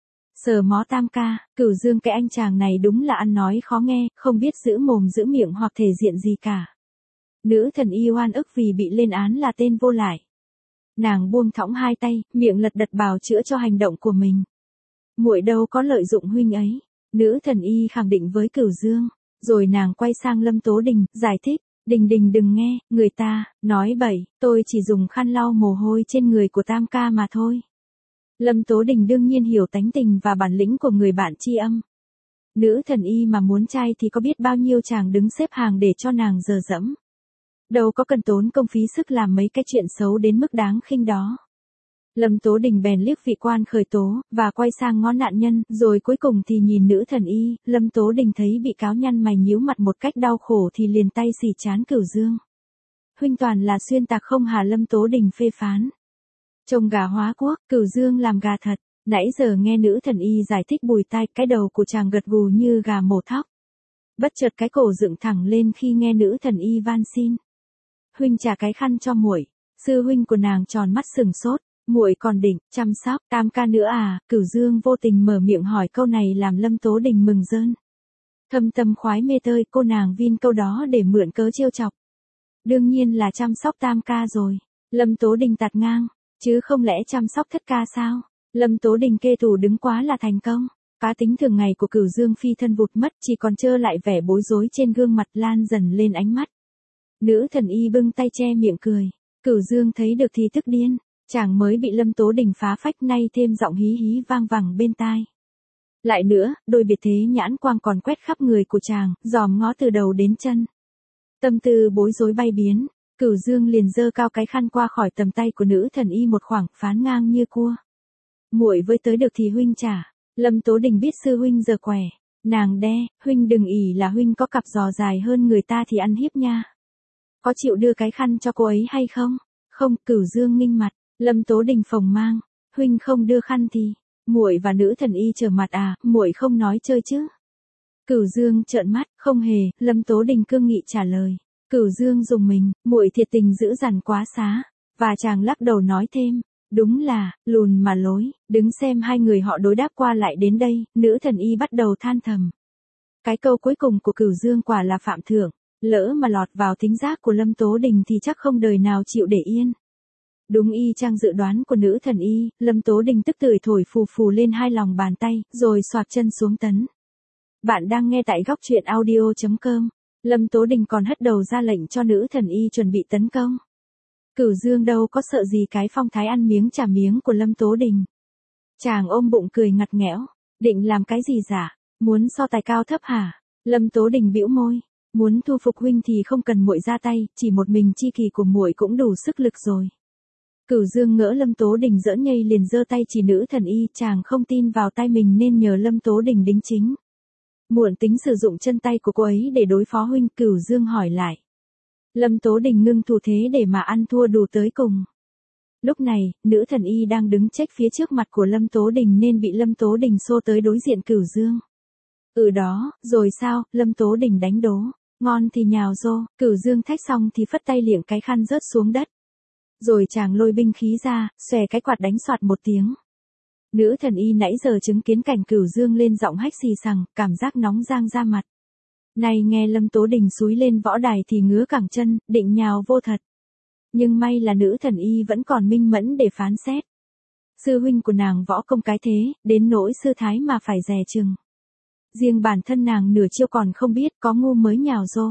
sờ mó Tam ca. Cửu Dương cái anh chàng này đúng là ăn nói khó nghe, không biết giữ mồm giữ miệng hoặc thể diện gì cả. Nữ thần y oan ức vì bị lên án là tên vô lại. Nàng buông thõng hai tay, miệng lật đật bào chữa cho hành động của mình. Muội đâu có lợi dụng huynh ấy. Nữ thần y khẳng định với Cửu Dương. Rồi nàng quay sang Lâm Tố Đình, giải thích. Đình Đình đừng nghe, người ta, nói bậy, tôi chỉ dùng khăn lau mồ hôi trên người của Tam ca mà thôi. Lâm Tố Đình đương nhiên hiểu tánh tình và bản lĩnh của người bạn tri âm. Nữ thần y mà muốn trai thì có biết bao nhiêu chàng đứng xếp hàng để cho nàng dờ dẫm. Đâu có cần tốn công phí sức làm mấy cái chuyện xấu đến mức đáng khinh đó. Lâm Tố Đình bèn liếc vị quan khởi tố, và quay sang ngó nạn nhân, rồi cuối cùng thì nhìn nữ thần y. Lâm Tố Đình thấy bị cáo nhăn mày nhíu mặt một cách đau khổ thì liền tay xì trán Cửu Dương. Huynh toàn là xuyên tạc không hả? Lâm Tố Đình phê phán. Trông gà hóa quốc, Cửu Dương làm gà thật. Nãy giờ nghe nữ thần y giải thích bùi tai, cái đầu của chàng gật gù như gà mổ thóc. Bất chợt cái cổ dựng thẳng lên khi nghe nữ thần y van xin. Huynh trả cái khăn cho muội. Sư huynh của nàng tròn mắt sừng sốt. Muội còn định chăm sóc Tam ca nữa à? Cửu Dương vô tình mở miệng hỏi câu này làm Lâm Tố Đình mừng rơn. Thâm tâm khoái mê tơi, cô nàng vin câu đó để mượn cớ trêu chọc. Đương nhiên là chăm sóc Tam ca rồi. Lâm Tố Đình tạt ngang, chứ không lẽ chăm sóc Thất ca sao? Lâm Tố Đình kê tủ đứng quá là thành công. Cá tính thường ngày của Cửu Dương phi thân vụt mất, chỉ còn trơ lại vẻ bối rối trên gương mặt lan dần lên ánh mắt. Nữ thần y bưng tay che miệng cười. Cửu Dương thấy được thì tức điên. Chàng mới bị Lâm Tố Đình phá phách, nay thêm giọng hí hí vang vẳng bên tai. Lại nữa, đôi biệt thế nhãn quang còn quét khắp người của chàng, dòm ngó từ đầu đến chân. Tâm tư bối rối bay biến, Cửu Dương liền giơ cao cái khăn qua khỏi tầm tay của nữ thần y một khoảng, phán ngang như cua. Muội với tới được thì huynh trả. Lâm Tố Đình biết sư huynh giờ quẻ. Nàng đe, huynh đừng ỷ là huynh có cặp giò dài hơn người ta thì ăn hiếp nha. Có chịu đưa cái khăn cho cô ấy hay không? Không. Cửu Dương nghinh mặt. Lâm Tố Đình phồng mang, huynh không đưa khăn thì, muội và nữ thần y trở mặt à? Muội không nói chơi chứ? Cửu Dương trợn mắt, không hề. Lâm Tố Đình cương nghị trả lời. Cửu Dương dùng mình, muội thiệt tình dữ dằn quá xá. Và chàng lắc đầu nói thêm, đúng là lùn mà lối. Đứng xem hai người họ đối đáp qua lại đến đây, nữ thần y bắt đầu than thầm. Cái câu cuối cùng của Cửu Dương quả là phạm thượng, lỡ mà lọt vào thính giác của Lâm Tố Đình thì chắc không đời nào chịu để yên. Đúng y chang dự đoán của nữ thần y, Lâm Tố Đình tức tưởi thổi phù phù lên hai lòng bàn tay, rồi xoạc chân xuống tấn. Bạn đang nghe tại góc truyện audio chấm com. Lâm Tố Đình còn hất đầu ra lệnh cho nữ thần y chuẩn bị tấn công. Cửu Dương đâu có sợ gì cái phong thái ăn miếng trả miếng của Lâm Tố Đình. Chàng ôm bụng cười ngặt nghẽo, định làm cái gì giả, muốn so tài cao thấp hả? Lâm Tố Đình bĩu môi, muốn thu phục huynh thì không cần muội ra tay, chỉ một mình chi kỳ của muội cũng đủ sức lực rồi. Cửu Dương ngỡ Lâm Tố Đình giỡn nhây liền giơ tay chỉ nữ thần y, chàng không tin vào tay mình nên nhờ Lâm Tố Đình đính chính. Muộn tính sử dụng chân tay của cô ấy để đối phó huynh? Cửu Dương hỏi lại. Lâm Tố Đình ngưng thủ thế để mà ăn thua đủ tới cùng. Lúc này, nữ thần y đang đứng chếch phía trước mặt của Lâm Tố Đình nên bị Lâm Tố Đình xô tới đối diện Cửu Dương. Ừ đó, rồi sao? Lâm Tố Đình đánh đố. Ngon thì nhào rô. Cửu Dương thách xong thì phất tay liệng cái khăn rớt xuống đất. Rồi chàng lôi binh khí ra, xòe cái quạt đánh soạt một tiếng. Nữ thần y nãy giờ chứng kiến cảnh Cửu Dương lên giọng hách xì xằng, cảm giác nóng rang ra mặt. Này nghe Lâm Tố Đình xúi lên võ đài thì ngứa cẳng chân, định nhào vô thật. Nhưng may là nữ thần y vẫn còn minh mẫn để phán xét. Sư huynh của nàng võ công cái thế, đến nỗi sư thái mà phải dè chừng. Riêng bản thân nàng nửa chiêu còn không biết, có ngu mới nhào rô.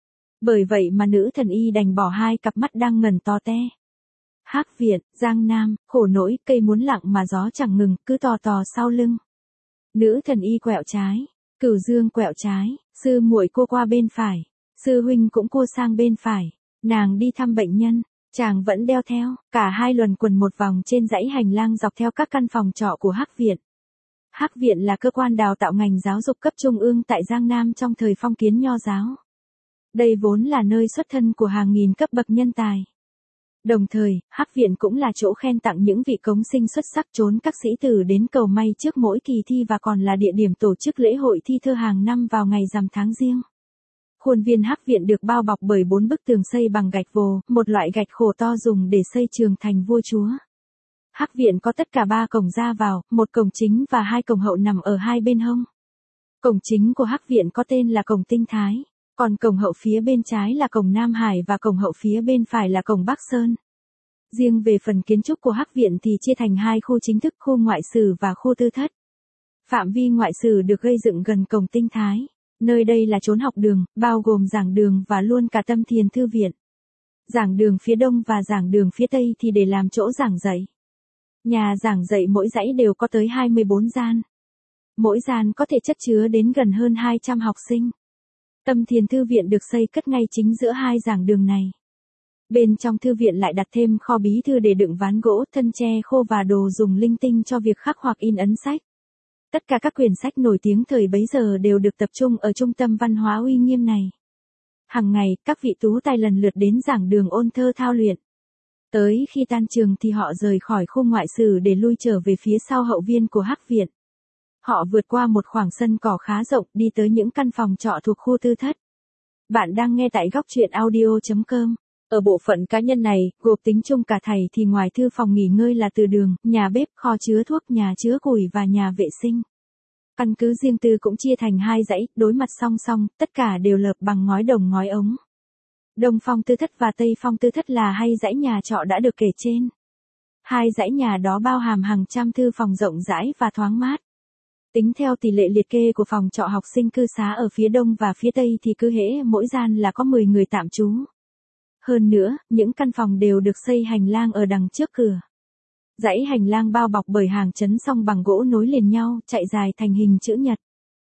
Bởi vậy mà nữ thần y đành bỏ hai cặp mắt đang ngẩn to te. Hắc viện, Giang Nam, khổ nỗi, cây muốn lặng mà gió chẳng ngừng, cứ tò tò sau lưng. Nữ thần y quẹo trái, Cửu Dương quẹo trái, sư muội cua qua bên phải, sư huynh cũng cua sang bên phải. Nàng đi thăm bệnh nhân, chàng vẫn đeo theo, cả hai luẩn quẩn một vòng trên dãy hành lang dọc theo các căn phòng trọ của Hắc viện. Hắc viện là cơ quan đào tạo ngành giáo dục cấp trung ương tại Giang Nam trong thời phong kiến nho giáo. Đây vốn là nơi xuất thân của hàng nghìn cấp bậc nhân tài. Đồng thời, Hắc viện cũng là chỗ khen tặng những vị cống sinh xuất sắc trốn các sĩ tử đến cầu may trước mỗi kỳ thi và còn là địa điểm tổ chức lễ hội thi thơ hàng năm vào ngày rằm tháng Giêng. Khuôn viên Hắc viện được bao bọc bởi bốn bức tường xây bằng gạch vồ, một loại gạch khổ to dùng để xây trường thành vua chúa. Hắc viện có tất cả ba cổng ra vào, một cổng chính và hai cổng hậu nằm ở hai bên hông. Cổng chính của Hắc viện có tên là cổng Tinh Thái. Còn cổng hậu phía bên trái là cổng Nam Hải và cổng hậu phía bên phải là cổng Bắc Sơn. Riêng về phần kiến trúc của Hắc viện thì chia thành hai khu chính thức, khu ngoại sử và khu tư thất. Phạm vi ngoại sử được gây dựng gần cổng Tinh Thái. Nơi đây là chốn học đường, bao gồm giảng đường và luôn cả Tâm Thiền Thư viện. Giảng đường phía đông và giảng đường phía tây thì để làm chỗ giảng dạy. Nhà giảng dạy mỗi dãy đều có tới hai mươi bốn gian. Mỗi gian có thể chất chứa đến gần hơn hai trăm học sinh. Tâm Thiền Thư viện được xây cất ngay chính giữa hai giảng đường này. Bên trong thư viện lại đặt thêm kho bí thư để đựng ván gỗ, thân tre khô và đồ dùng linh tinh cho việc khắc hoặc in ấn sách. Tất cả các quyển sách nổi tiếng thời bấy giờ đều được tập trung ở trung tâm văn hóa uy nghiêm này. Hằng ngày, các vị tú tài lần lượt đến giảng đường ôn thơ thao luyện. Tới khi tan trường thì họ rời khỏi khu ngoại sử để lui trở về phía sau hậu viên của Hắc viện. Họ vượt qua một khoảng sân cỏ khá rộng đi tới những căn phòng trọ thuộc khu tư thất. Bạn đang nghe tại góc truyện audio chấm com. Ở bộ phận cá nhân này, gộp tính chung cả thầy thì ngoài thư phòng nghỉ ngơi là từ đường, nhà bếp, kho chứa thuốc, nhà chứa củi và nhà vệ sinh. Căn cứ riêng tư cũng chia thành hai dãy, đối mặt song song, tất cả đều lợp bằng ngói đồng ngói ống. Đông Phong Tư Thất và Tây Phong Tư Thất là hai dãy nhà trọ đã được kể trên. Hai dãy nhà đó bao hàm hàng trăm thư phòng rộng rãi và thoáng mát. Tính theo tỷ lệ liệt kê của phòng trọ học sinh cư xá ở phía đông và phía tây thì cứ hễ mỗi gian là có mười người tạm trú. Hơn nữa, những căn phòng đều được xây hành lang ở đằng trước cửa. Dãy hành lang bao bọc bởi hàng chấn song bằng gỗ nối liền nhau, chạy dài thành hình chữ nhật.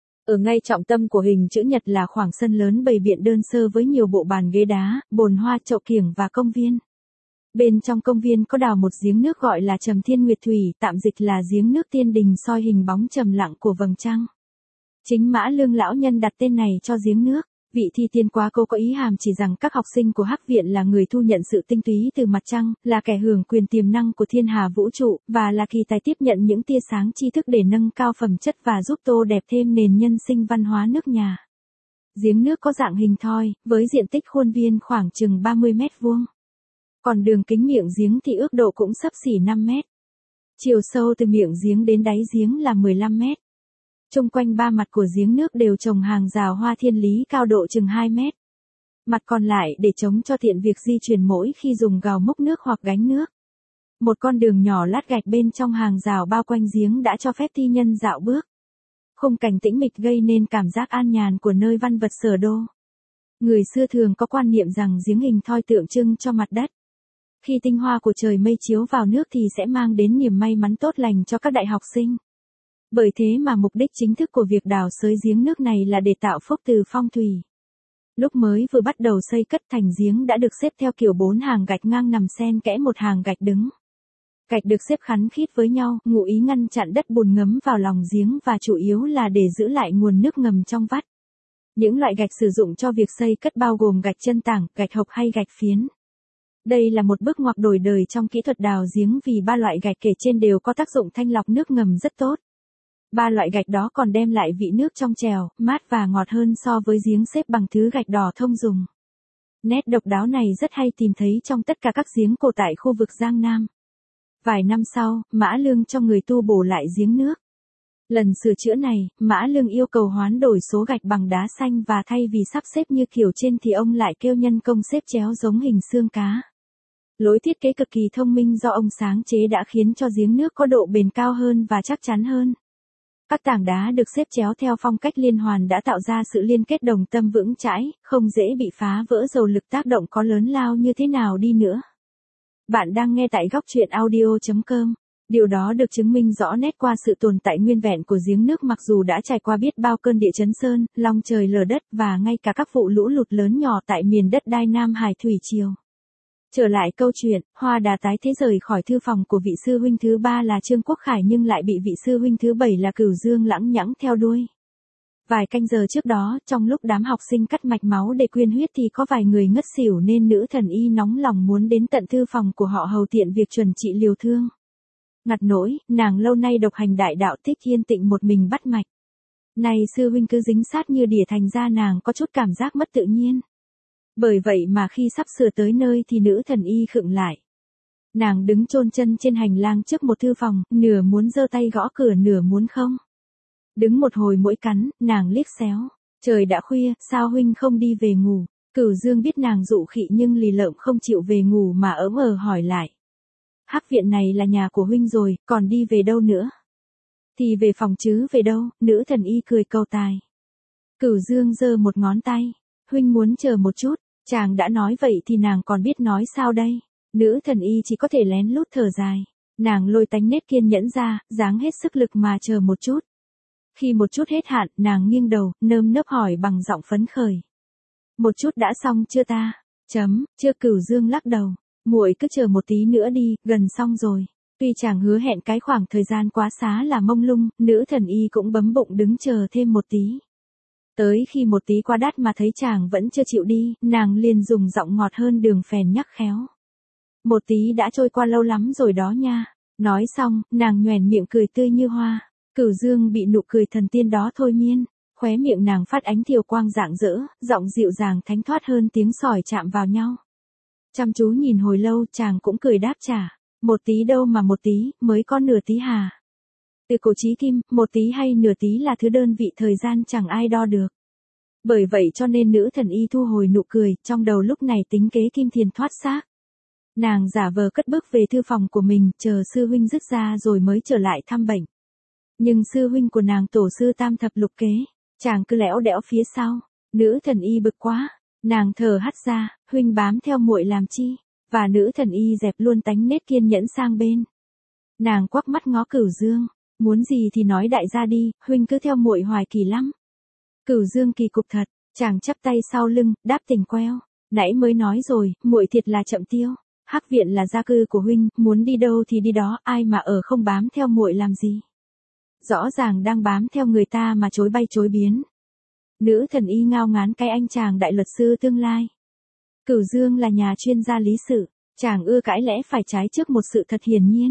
Ở ngay trọng tâm của hình chữ nhật là khoảng sân lớn bày biện đơn sơ với nhiều bộ bàn ghế đá, bồn hoa, chậu kiểng và công viên. Bên trong công viên có đào một giếng nước gọi là Trầm Thiên Nguyệt Thủy, tạm dịch là giếng nước tiên đình soi hình bóng trầm lặng của vầng trăng. Chính Mã Lương lão nhân đặt tên này cho giếng nước. Vị thi tiên quá cô có ý hàm chỉ rằng các học sinh của Hắc viện là người thu nhận sự tinh túy từ mặt trăng, là kẻ hưởng quyền tiềm năng của thiên hà vũ trụ, và là kỳ tài tiếp nhận những tia sáng tri thức để nâng cao phẩm chất và giúp tô đẹp thêm nền nhân sinh văn hóa nước nhà. Giếng nước có dạng hình thoi, với diện tích khuôn viên khoảng chừng ba mươi mét vuông. Còn đường kính miệng giếng thì ước độ cũng xấp xỉ năm mét. Chiều sâu từ miệng giếng đến đáy giếng là mười lăm mét. Chung quanh ba mặt của giếng nước đều trồng hàng rào hoa thiên lý cao độ chừng hai mét. Mặt còn lại để chống cho tiện việc di chuyển mỗi khi dùng gào múc nước hoặc gánh nước. Một con đường nhỏ lát gạch bên trong hàng rào bao quanh giếng đã cho phép thi nhân dạo bước. Khung cảnh tĩnh mịch gây nên cảm giác an nhàn của nơi văn vật sở đô. Người xưa thường có quan niệm rằng giếng hình thoi tượng trưng cho mặt đất. Khi tinh hoa của trời mây chiếu vào nước thì sẽ mang đến niềm may mắn tốt lành cho các đại học sinh. Bởi thế mà mục đích chính thức của việc đào xới giếng nước này là để tạo phúc từ phong thủy. Lúc mới vừa bắt đầu xây cất thành giếng đã được xếp theo kiểu bốn hàng gạch ngang nằm xen kẽ một hàng gạch đứng. Gạch được xếp khắn khít với nhau, ngụ ý ngăn chặn đất bùn ngấm vào lòng giếng và chủ yếu là để giữ lại nguồn nước ngầm trong vắt. Những loại gạch sử dụng cho việc xây cất bao gồm gạch chân tảng, gạch hộc hay gạch phiến. Đây là một bước ngoặt đổi đời trong kỹ thuật đào giếng vì ba loại gạch kể trên đều có tác dụng thanh lọc nước ngầm rất tốt. Ba loại gạch đó còn đem lại vị nước trong trèo, mát và ngọt hơn so với giếng xếp bằng thứ gạch đỏ thông dùng. Nét độc đáo này rất hay tìm thấy trong tất cả các giếng cổ tại khu vực Giang Nam. Vài năm sau, Mã Lương cho người tu bổ lại giếng nước. Lần sửa chữa này, Mã Lương yêu cầu hoán đổi số gạch bằng đá xanh và thay vì sắp xếp như kiểu trên thì ông lại kêu nhân công xếp chéo giống hình xương cá. Lối thiết kế cực kỳ thông minh do ông sáng chế đã khiến cho giếng nước có độ bền cao hơn và chắc chắn hơn. Các tảng đá được xếp chéo theo phong cách liên hoàn đã tạo ra sự liên kết đồng tâm vững chãi, không dễ bị phá vỡ dầu lực tác động có lớn lao như thế nào đi nữa. Bạn đang nghe tại góc truyện audio chấm com. Điều đó được chứng minh rõ nét qua sự tồn tại nguyên vẹn của giếng nước mặc dù đã trải qua biết bao cơn địa chấn sơn, long trời lở đất và ngay cả các vụ lũ lụt lớn nhỏ tại miền đất đai Nam Hải Thủy Triều. Trở lại câu chuyện, Hoa Đà tái thế rời khỏi thư phòng của vị sư huynh thứ ba là Trương Quốc Khải nhưng lại bị vị sư huynh thứ bảy là Cửu Dương lãng nhãng theo đuôi. Vài canh giờ trước đó, trong lúc đám học sinh cắt mạch máu để quyên huyết thì có vài người ngất xỉu nên nữ thần y nóng lòng muốn đến tận thư phòng của họ hầu tiện việc chuẩn trị liều thương. Ngặt nỗi, nàng lâu nay độc hành đại đạo thích yên tịnh một mình bắt mạch. Này sư huynh cứ dính sát như đỉa thành ra nàng có chút cảm giác mất tự nhiên. Bởi vậy mà khi sắp sửa tới nơi thì nữ thần y khựng lại. Nàng đứng chôn chân trên hành lang trước một thư phòng, nửa muốn giơ tay gõ cửa nửa muốn không. Đứng một hồi mũi cắn, nàng liếc xéo. Trời đã khuya, sao huynh không đi về ngủ? Cửu Dương biết nàng dụ khị nhưng lì lợm không chịu về ngủ mà ỡm ờ hỏi lại. Hắc viện này là nhà của huynh rồi, còn đi về đâu nữa? Thì về phòng chứ về đâu, nữ thần y cười cầu tài. Cửu Dương giơ một ngón tay, huynh muốn chờ một chút, chàng đã nói vậy thì nàng còn biết nói sao đây. Nữ thần y chỉ có thể lén lút thở dài, nàng lôi tánh nết kiên nhẫn ra, dáng hết sức lực mà chờ một chút. Khi một chút hết hạn, nàng nghiêng đầu, nơm nớp hỏi bằng giọng phấn khởi. Một chút đã xong chưa ta? Chấm, chưa. Cửu Dương lắc đầu, muội cứ chờ một tí nữa đi, gần xong rồi. Tuy chàng hứa hẹn cái khoảng thời gian quá xá là mông lung, nữ thần y cũng bấm bụng đứng chờ thêm một tí. Tới khi một tí qua đắt mà thấy chàng vẫn chưa chịu đi, nàng liền dùng giọng ngọt hơn đường phèn nhắc khéo. Một tí đã trôi qua lâu lắm rồi đó nha. Nói xong, nàng nhoẻn miệng cười tươi như hoa. Cửu Dương bị nụ cười thần tiên đó thôi miên, khóe miệng nàng phát ánh thiều quang rạng rỡ, giọng dịu dàng thánh thoát hơn tiếng sỏi chạm vào nhau. Chăm chú nhìn hồi lâu, chàng cũng cười đáp trả. Một tí đâu mà một tí, mới có nửa tí hà. Từ cổ chí kim, một tí hay nửa tí là thứ đơn vị thời gian chẳng ai đo được. Bởi vậy cho nên nữ thần y thu hồi nụ cười, trong đầu lúc này tính kế kim thiền thoát xác. Nàng giả vờ cất bước về thư phòng của mình, chờ sư huynh dứt ra rồi mới trở lại thăm bệnh. Nhưng sư huynh của nàng tổ sư tam thập lục kế, chàng cứ lẽo đẽo phía sau. Nữ thần y bực quá, nàng thở hắt ra, huynh bám theo muội làm chi? Và nữ thần y dẹp luôn tánh nết kiên nhẫn sang bên. Nàng quắc mắt ngó Cửu Dương, muốn gì thì nói đại gia đi, huynh cứ theo muội hoài kỳ lắm. Cửu Dương kỳ cục thật, chàng chắp tay sau lưng, đáp tình queo, nãy mới nói rồi, muội thiệt là chậm tiêu. Hắc viện là gia cư của huynh, muốn đi đâu thì đi đó, ai mà ở không bám theo muội làm gì? Rõ ràng đang bám theo người ta mà chối bay chối biến. Nữ thần y ngao ngán cái anh chàng đại luật sư tương lai. Cửu Dương là nhà chuyên gia lý sự, chàng ưa cãi lẽ phải trái trước một sự thật hiển nhiên.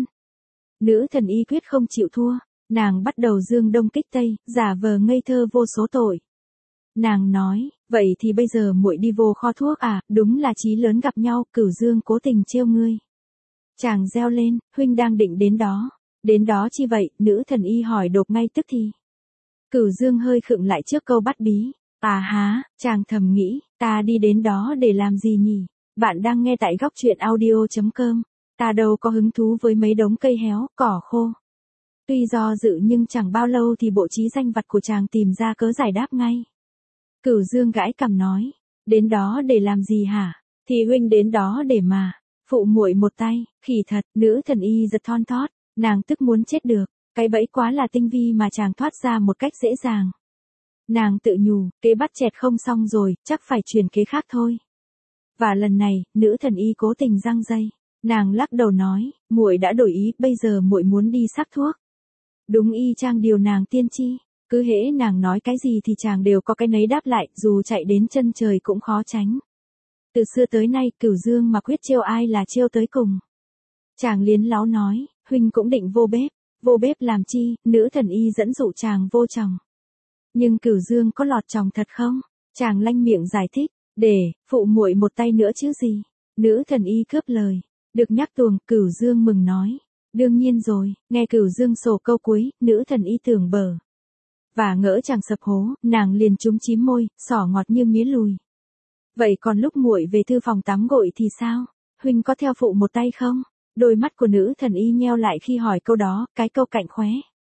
Nữ thần y quyết không chịu thua, nàng bắt đầu dương đông kích tây, giả vờ ngây thơ vô số tội. Nàng nói, vậy thì bây giờ muội đi vô kho thuốc à, đúng là chí lớn gặp nhau. Cửu Dương cố tình trêu ngươi. Chàng reo lên, huynh đang định đến đó. Đến đó chi vậy? Nữ thần y hỏi đột ngay tức thì. Cửu Dương hơi khựng lại trước câu bắt bí. À há, chàng thầm nghĩ, ta đi đến đó để làm gì nhỉ? Bạn đang nghe tại góc truyện audio chấm com. Ta đâu có hứng thú với mấy đống cây héo, cỏ khô. Tuy do dự nhưng chẳng bao lâu thì bộ trí danh vặt của chàng tìm ra cớ giải đáp ngay. Cửu Dương gãi cằm nói, đến đó để làm gì hả? Thì huynh đến đó để mà phụ muội một tay. Khỉ thật. Nữ thần y giật thon thót, nàng tức muốn chết được, cái bẫy quá là tinh vi mà chàng thoát ra một cách dễ dàng. Nàng tự nhủ, kế bắt chẹt không xong rồi, chắc phải truyền kế khác thôi. Và lần này, nữ thần y cố tình giăng dây. Nàng lắc đầu nói, muội đã đổi ý, bây giờ muội muốn đi sắc thuốc. Đúng y chang điều nàng tiên tri, cứ hễ nàng nói cái gì thì chàng đều có cái nấy đáp lại, dù chạy đến chân trời cũng khó tránh. Từ xưa tới nay, Cửu Dương mà quyết trêu ai là trêu tới cùng. Chàng liến láo nói, huynh cũng định vô bếp. Vô bếp làm chi? Nữ thần y dẫn dụ chàng vô chồng. Nhưng Cửu Dương có lọt chồng thật không? Chàng lanh miệng giải thích, để phụ muội một tay nữa chứ gì. Nữ thần y cướp lời, được nhắc tuồng. Cửu Dương mừng nói, đương nhiên rồi. Nghe Cửu Dương sổ câu cuối, nữ thần y tưởng bờ và ngỡ chàng sập hố, nàng liền chúm chím môi, xỏ ngọt như mía lùi. Vậy còn lúc muội về thư phòng tắm gội thì sao? Huynh có theo phụ một tay không? Đôi mắt của nữ thần y nheo lại khi hỏi câu đó, cái câu cạnh khóe.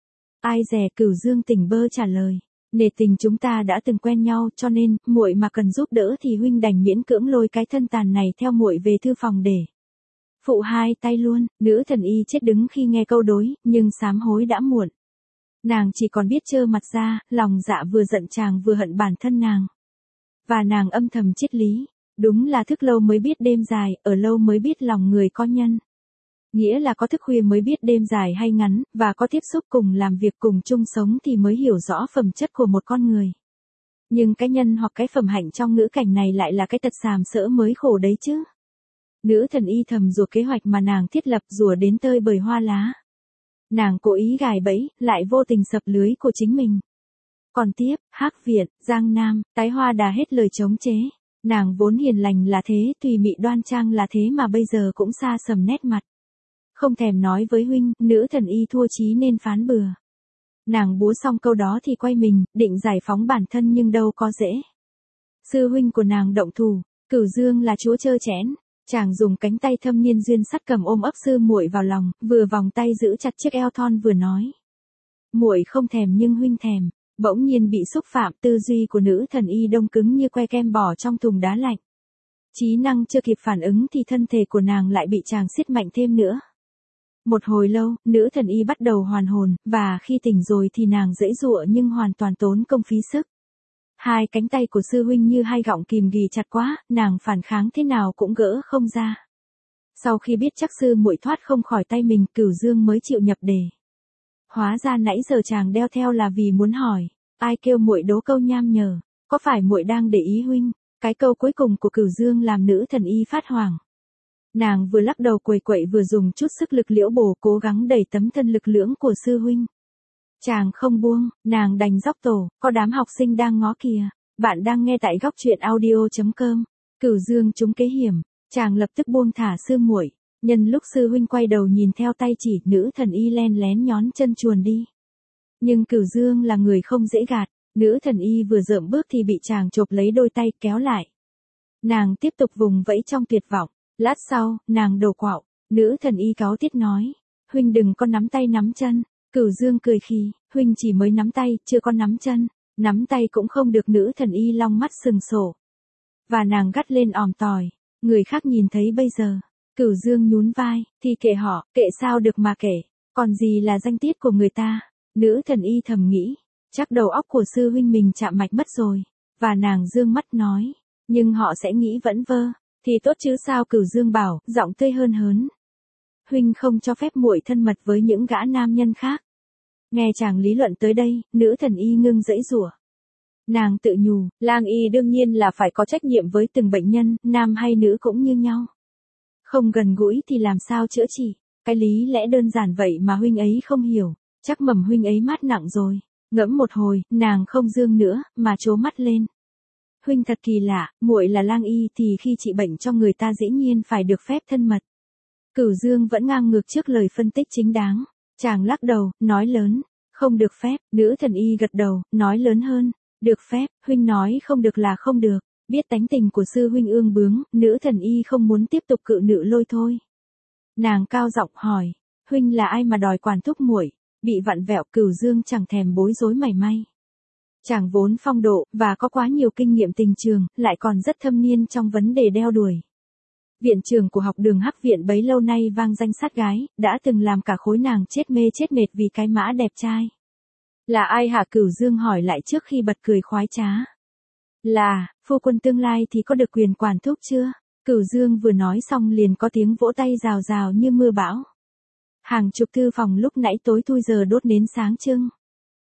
Ai dè. Cửu Dương tỉnh bơ trả lời, nể tình chúng ta đã từng quen nhau, cho nên muội mà cần giúp đỡ thì huynh đành miễn cưỡng lôi cái thân tàn này theo muội về thư phòng để phụ hai tay luôn. Nữ thần y chết đứng khi nghe câu đối, nhưng sám hối đã muộn. Nàng chỉ còn biết trơ mặt ra, lòng dạ vừa giận chàng vừa hận bản thân nàng. Và nàng âm thầm triết lý, đúng là thức lâu mới biết đêm dài, ở lâu mới biết lòng người có nhân. Nghĩa là có thức khuya mới biết đêm dài hay ngắn, và có tiếp xúc cùng làm việc cùng chung sống thì mới hiểu rõ phẩm chất của một con người. Nhưng cái nhân hoặc cái phẩm hạnh trong ngữ cảnh này lại là cái tật sàm sỡ mới khổ đấy chứ. Nữ thần y thầm rủa kế hoạch mà nàng thiết lập, rủa đến tơi bời hoa lá. Nàng cố ý gài bẫy, lại vô tình sập lưới của chính mình. Còn tiếp, Hắc viện, Giang Nam, tái hoa đà hết lời chống chế. Nàng vốn hiền lành là thế, tùy mị đoan trang là thế mà bây giờ cũng xa sầm nét mặt. Không thèm nói với huynh. Nữ thần y thua chí nên phán bừa. Nàng búa xong câu đó thì quay mình, định giải phóng bản thân nhưng đâu có dễ. Sư huynh của nàng động thủ, Cửu Dương là chúa chơ chẽn. Chàng dùng cánh tay thâm niên duyên sắt cầm ôm ấp sư muội vào lòng, vừa vòng tay giữ chặt chiếc eo thon vừa nói. Muội không thèm nhưng huynh thèm. Bỗng nhiên bị xúc phạm, tư duy của nữ thần y đông cứng như que kem bỏ trong thùng đá lạnh. Trí năng chưa kịp phản ứng thì thân thể của nàng lại bị chàng siết mạnh thêm nữa. Một hồi lâu, nữ thần y bắt đầu hoàn hồn, và khi tỉnh rồi thì nàng giãy giụa nhưng hoàn toàn tốn công phí sức. Hai cánh tay của sư huynh như hai gọng kìm ghì chặt quá, nàng phản kháng thế nào cũng gỡ không ra. Sau khi biết chắc sư muội thoát không khỏi tay mình, Cửu Dương mới chịu nhập đề. Hóa ra nãy giờ chàng đeo theo là vì muốn hỏi, ai kêu muội đố câu nham nhở, có phải muội đang để ý huynh? Cái câu cuối cùng của Cửu Dương làm nữ thần y phát hoảng. Nàng vừa lắc đầu quẩy quậy vừa dùng chút sức lực liễu bổ cố gắng đẩy tấm thân lực lưỡng của sư huynh. Chàng không buông, nàng đành dóc tổ, có đám học sinh đang ngó kìa. Bạn đang nghe tại góc truyện audio chấm com. Cửu Dương trúng kế hiểm, chàng lập tức buông thả sư muội. Nhân lúc sư huynh quay đầu nhìn theo tay chỉ, nữ thần y len lén nhón chân chuồn đi. Nhưng Cửu Dương là người không dễ gạt, nữ thần y vừa dợm bước thì bị chàng chộp lấy đôi tay kéo lại. Nàng tiếp tục vùng vẫy trong tuyệt vọng, lát sau, nàng đổ quạo, nữ thần y cáu tiết nói, huynh đừng có nắm tay nắm chân. Cửu Dương cười khì, huynh chỉ mới nắm tay, chưa có nắm chân, nắm tay cũng không được. Nữ thần y long mắt sừng sổ. Và nàng gắt lên òm tòi, người khác nhìn thấy bây giờ. Cửu Dương nhún vai, thì kệ họ, kệ sao được mà kệ, còn gì là danh tiết của người ta. Nữ thần y thầm nghĩ, chắc đầu óc của sư huynh mình chạm mạch mất rồi. Và nàng dương mắt nói, nhưng họ sẽ nghĩ vẫn vơ, thì tốt chứ sao. Cửu Dương bảo, giọng tươi hơn hớn. Huynh không cho phép muội thân mật với những gã nam nhân khác. Nghe chàng lý luận tới đây, nữ thần y ngưng giãy giụa. Nàng tự nhủ, lang y đương nhiên là phải có trách nhiệm với từng bệnh nhân, nam hay nữ cũng như nhau. Không gần gũi thì làm sao chữa trị, cái lý lẽ đơn giản vậy mà huynh ấy không hiểu, chắc mầm huynh ấy mát nặng rồi. Ngẫm một hồi, nàng không dương nữa, mà trố mắt lên. Huynh thật kỳ lạ, muội là lang y thì khi trị bệnh cho người ta dĩ nhiên phải được phép thân mật. Cửu Dương vẫn ngang ngược trước lời phân tích chính đáng. Chàng lắc đầu, nói lớn, không được phép. Nữ thần y gật đầu, nói lớn hơn, được phép. Huynh nói không được là không được. Biết tánh tình của sư huynh ương bướng, nữ thần y không muốn tiếp tục cự nữ lôi thôi. Nàng cao giọng hỏi, huynh là ai mà đòi quản thúc muội? Bị vặn vẹo, Cửu Dương chẳng thèm bối rối mảy may. Chàng vốn phong độ, và có quá nhiều kinh nghiệm tình trường, lại còn rất thâm niên trong vấn đề đeo đuổi. Viện trưởng của học đường Hắc viện bấy lâu nay vang danh sát gái, đã từng làm cả khối nàng chết mê chết mệt vì cái mã đẹp trai. Là ai hả? Cửu Dương hỏi lại trước khi bật cười khoái trá. Là, phu quân tương lai thì có được quyền quản thúc chưa? Cửu Dương vừa nói xong liền có tiếng vỗ tay rào rào như mưa bão. Hàng chục thư phòng lúc nãy tối thui giờ đốt nến sáng trưng.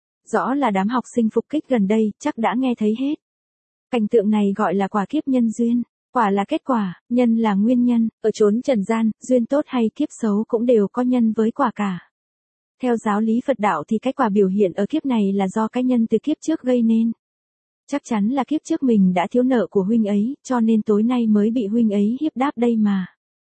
Rõ là đám học sinh phục kích gần đây, chắc đã nghe thấy hết. Cảnh tượng này gọi là quả kiếp nhân duyên. Quả là kết quả, nhân là nguyên nhân, ở chốn trần gian, duyên tốt hay kiếp xấu cũng đều có nhân với quả cả. Theo giáo lý Phật đạo thì cái quả biểu hiện ở kiếp này là do cái nhân từ kiếp trước gây nên. Chắc chắn là kiếp trước mình đã thiếu nợ của huynh ấy, cho nên tối nay mới bị huynh ấy hiếp đáp đây mà.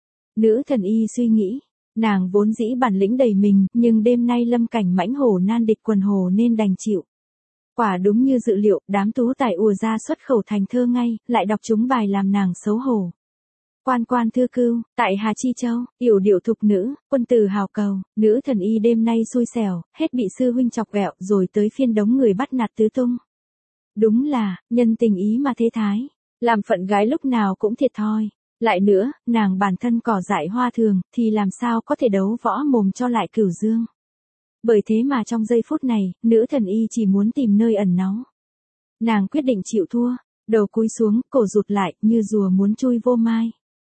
Nữ thần y suy nghĩ, nàng vốn dĩ bản lĩnh đầy mình, nhưng đêm nay lâm cảnh mãnh hổ nan địch quần hồ nên đành chịu. Quả đúng như dự liệu, đám tú tài ùa ra xuất khẩu thành thơ ngay, lại đọc chúng bài làm nàng xấu hổ. Quan quan thư cưu, tại Hà Chi Châu, yểu điệu thục nữ, quân tử hào cầu, nữ thần y đêm nay xui xẻo, hết bị sư huynh chọc ghẹo rồi tới phiên đống người bắt nạt tứ tung. Đúng là, nhân tình ý mà thế thái, làm phận gái lúc nào cũng thiệt thòi. Lại nữa, nàng bản thân cỏ dại hoa thường, thì làm sao có thể đấu võ mồm cho lại Cửu Dương. Bởi thế mà trong giây phút này, nữ thần y chỉ muốn tìm nơi ẩn náu. Nàng quyết định chịu thua, đầu cúi xuống, cổ rụt lại, như rùa muốn chui vô mai.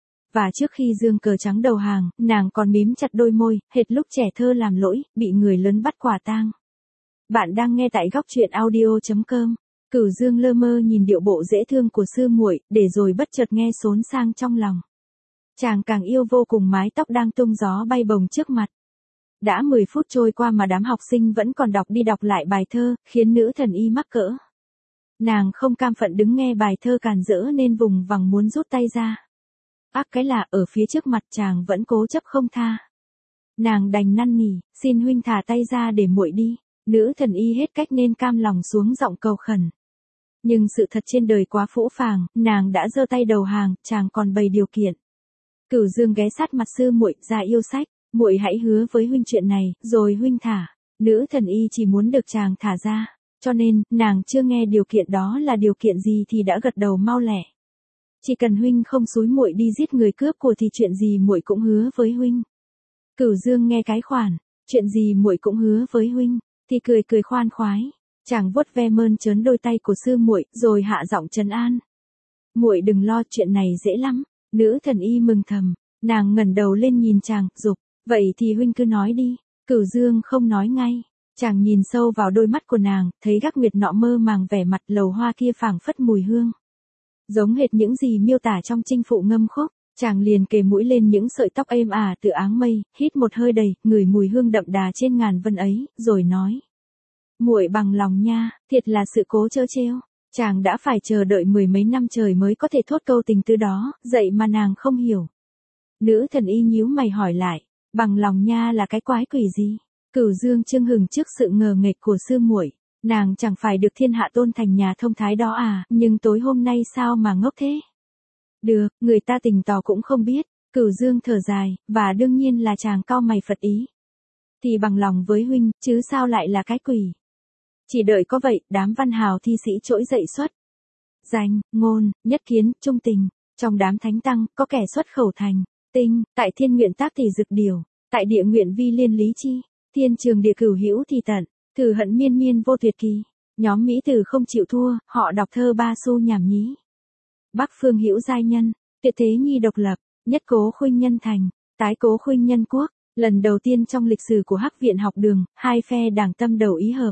Và trước khi dương cờ trắng đầu hàng, nàng còn mím chặt đôi môi, hệt lúc trẻ thơ làm lỗi, bị người lớn bắt quả tang. Bạn đang nghe tại góc truyện audio chấm com. Cửu Dương lơ mơ nhìn điệu bộ dễ thương của sư muội, để rồi bất chợt nghe xốn sang trong lòng. Chàng càng yêu vô cùng mái tóc đang tung gió bay bồng trước mặt. Đã mười phút trôi qua mà đám học sinh vẫn còn đọc đi đọc lại bài thơ, khiến nữ thần y mắc cỡ. Nàng không cam phận đứng nghe bài thơ càn rỡ nên vùng vằng muốn rút tay ra. Ác cái lạ ở phía trước mặt chàng vẫn cố chấp không tha. Nàng đành năn nỉ, xin huynh thả tay ra để muội đi. Nữ thần y hết cách nên cam lòng xuống giọng cầu khẩn. Nhưng sự thật trên đời quá phũ phàng, nàng đã giơ tay đầu hàng, chàng còn bày điều kiện. Cửu Dương ghé sát mặt sư muội, ra yêu sách, muội hãy hứa với huynh chuyện này, rồi huynh thả. Nữ thần y chỉ muốn được chàng thả ra, cho nên, nàng chưa nghe điều kiện đó là điều kiện gì thì đã gật đầu mau lẹ. Chỉ cần huynh không xúi muội đi giết người cướp của thì chuyện gì muội cũng hứa với huynh. Cửu Dương nghe cái khoản, chuyện gì muội cũng hứa với huynh, thì cười cười khoan khoái. Chàng vuốt ve mơn trớn đôi tay của sư muội, rồi hạ giọng trấn an. Muội đừng lo, chuyện này dễ lắm. Nữ thần y mừng thầm, nàng ngẩng đầu lên nhìn chàng, dục, vậy thì huynh cứ nói đi. Cửu Dương không nói ngay, chàng nhìn sâu vào đôi mắt của nàng, thấy gác nguyệt nọ mơ màng vẻ mặt, lầu hoa kia phảng phất mùi hương. Giống hệt những gì miêu tả trong Chinh Phụ Ngâm Khúc, chàng liền kề mũi lên những sợi tóc êm ả từ áng mây, hít một hơi đầy, ngửi mùi hương đậm đà trên ngàn vân ấy, rồi nói. Muội bằng lòng nha, thiệt là sự cố trơ trêu. Chàng đã phải chờ đợi mười mấy năm trời mới có thể thốt câu tình tứ đó, vậy mà nàng không hiểu. Nữ thần y nhíu mày hỏi lại, bằng lòng nha là cái quái quỷ gì? Cửu Dương chưng hừng trước sự ngờ nghệch của sư muội, nàng chẳng phải được thiên hạ tôn thành nhà thông thái đó à, nhưng tối hôm nay sao mà ngốc thế? Được, người ta tình tò cũng không biết. Cửu Dương thở dài, và đương nhiên là chàng cau mày phật ý. Thì bằng lòng với huynh, chứ sao lại là cái quỷ? Chỉ đợi có vậy, đám văn hào thi sĩ trỗi dậy xuất. Danh, ngôn, nhất kiến, trung tình. Trong đám thánh tăng, có kẻ xuất khẩu thành. Tinh, tại thiên nguyện tác thì dực điều. Tại địa nguyện vi liên lý chi. Thiên trường địa cửu hữu thì tận. Thử hận miên miên vô tuyệt kỳ. Nhóm Mỹ tử không chịu thua, họ đọc thơ ba xu nhảm nhí. Bắc phương hữu giai nhân. Tuyệt thế nhi độc lập. Nhất cố khuynh nhân thành. Tái cố khuynh nhân quốc. Lần đầu tiên trong lịch sử của Hắc viện học đường, hai phe đảng tâm đầu ý hợp.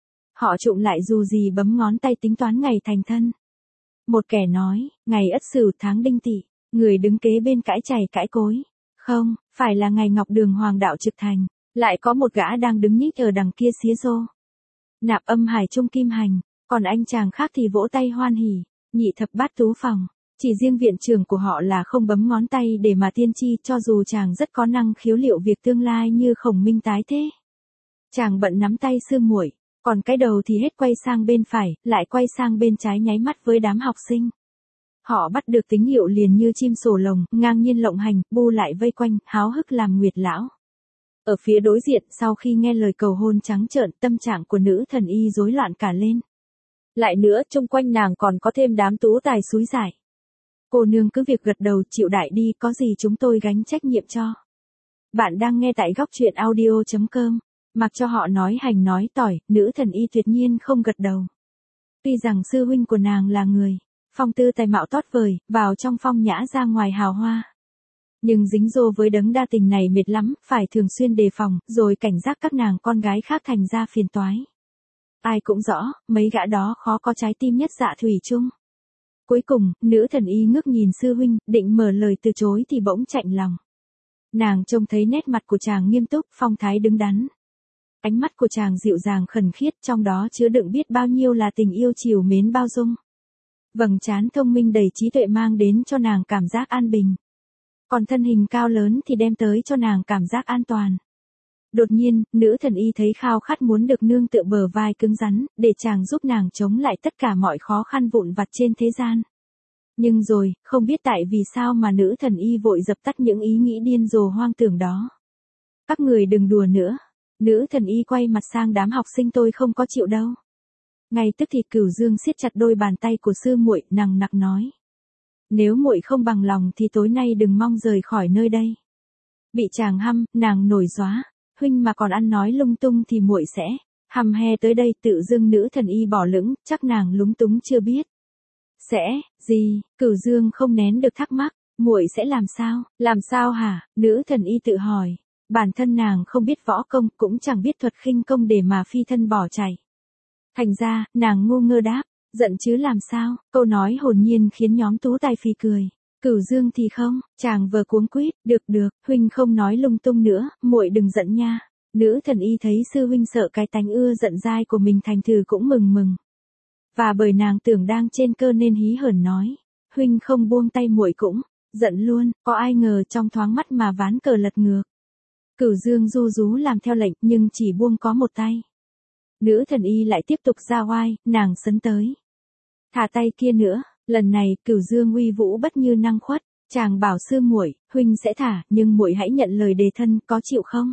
Họ trụng lại dù gì bấm ngón tay tính toán ngày thành thân. Một kẻ nói, ngày Ất Sửu tháng Đinh Tỵ, người đứng kế bên cãi chày cãi cối. Không, phải là ngày Ngọc Đường Hoàng đạo trực thành, lại có một gã đang đứng nhích ở đằng kia xía rô. Nạp âm hải trung kim hành, còn anh chàng khác thì vỗ tay hoan hỉ, nhị thập bát tú phòng. Chỉ riêng viện trưởng của họ là không bấm ngón tay để mà tiên tri, cho dù chàng rất có năng khiếu liệu việc tương lai như Khổng Minh tái thế. Chàng bận nắm tay sư muội. Còn cái đầu thì hết quay sang bên phải, lại quay sang bên trái nháy mắt với đám học sinh. Họ bắt được tín hiệu liền như chim sổ lồng, ngang nhiên lộng hành, bu lại vây quanh, háo hức làm nguyệt lão. Ở phía đối diện, sau khi nghe lời cầu hôn trắng trợn, tâm trạng của nữ thần y rối loạn cả lên. Lại nữa, chung quanh nàng còn có thêm đám tú tài xúi giải. Cô nương cứ việc gật đầu chịu đại đi, có gì chúng tôi gánh trách nhiệm cho. Bạn đang nghe tại góc truyện audio chấm com. Mặc cho họ nói hành nói tỏi, nữ thần y tuyệt nhiên không gật đầu. Tuy rằng sư huynh của nàng là người, phong tư tài mạo tót vời, vào trong phong nhã ra ngoài hào hoa. Nhưng dính dô với đấng đa tình này mệt lắm, phải thường xuyên đề phòng, rồi cảnh giác các nàng con gái khác thành ra phiền toái. Ai cũng rõ, mấy gã đó khó có trái tim nhất dạ thủy chung. Cuối cùng, nữ thần y ngước nhìn sư huynh, định mở lời từ chối thì bỗng chạnh lòng. Nàng trông thấy nét mặt của chàng nghiêm túc, phong thái đứng đắn. Ánh mắt của chàng dịu dàng khẩn khiết, trong đó chứa đựng biết bao nhiêu là tình yêu chiều mến bao dung. Vầng trán thông minh đầy trí tuệ mang đến cho nàng cảm giác an bình. Còn thân hình cao lớn thì đem tới cho nàng cảm giác an toàn. Đột nhiên, nữ thần y thấy khao khát muốn được nương tựa bờ vai cứng rắn, để chàng giúp nàng chống lại tất cả mọi khó khăn vụn vặt trên thế gian. Nhưng rồi, không biết tại vì sao mà nữ thần y vội dập tắt những ý nghĩ điên rồ hoang tưởng đó. Các người đừng đùa nữa. Nữ thần y quay mặt sang đám học sinh, tôi không có chịu đâu. Ngay tức thì Cửu Dương siết chặt đôi bàn tay của sư muội, nằng nặc nói. Nếu muội không bằng lòng thì tối nay đừng mong rời khỏi nơi đây. Bị chàng hăm, nàng nổi gióa, huynh mà còn ăn nói lung tung thì muội sẽ hăm he tới đây. Tự dưng nữ thần y bỏ lửng, chắc nàng lúng túng chưa biết. Sẽ, gì? Cửu Dương không nén được thắc mắc, muội sẽ làm sao? Làm sao hả? Nữ thần y tự hỏi. Bản thân nàng không biết võ công, cũng chẳng biết thuật khinh công để mà phi thân bỏ chạy. Thành ra, nàng ngu ngơ đáp, giận chứ làm sao? Câu nói hồn nhiên khiến nhóm tú tài phì cười. Cửu Dương thì không, chàng vờ cuống quýt, được được, huynh không nói lung tung nữa, muội đừng giận nha. Nữ thần y thấy sư huynh sợ cái tánh ưa giận dai của mình thành thử cũng mừng mừng. Và bởi nàng tưởng đang trên cơ nên hí hởn nói, huynh không buông tay muội cũng giận luôn. Có ai ngờ trong thoáng mắt mà ván cờ lật ngược. Cửu Dương du rú làm theo lệnh, nhưng chỉ buông có một tay. Nữ thần y lại tiếp tục ra oai, nàng sấn tới. Thả tay kia nữa, lần này Cửu Dương uy vũ bất như năng khuất, Chàng bảo sư muội, huynh sẽ thả, nhưng muội hãy nhận lời đề thân, có chịu không?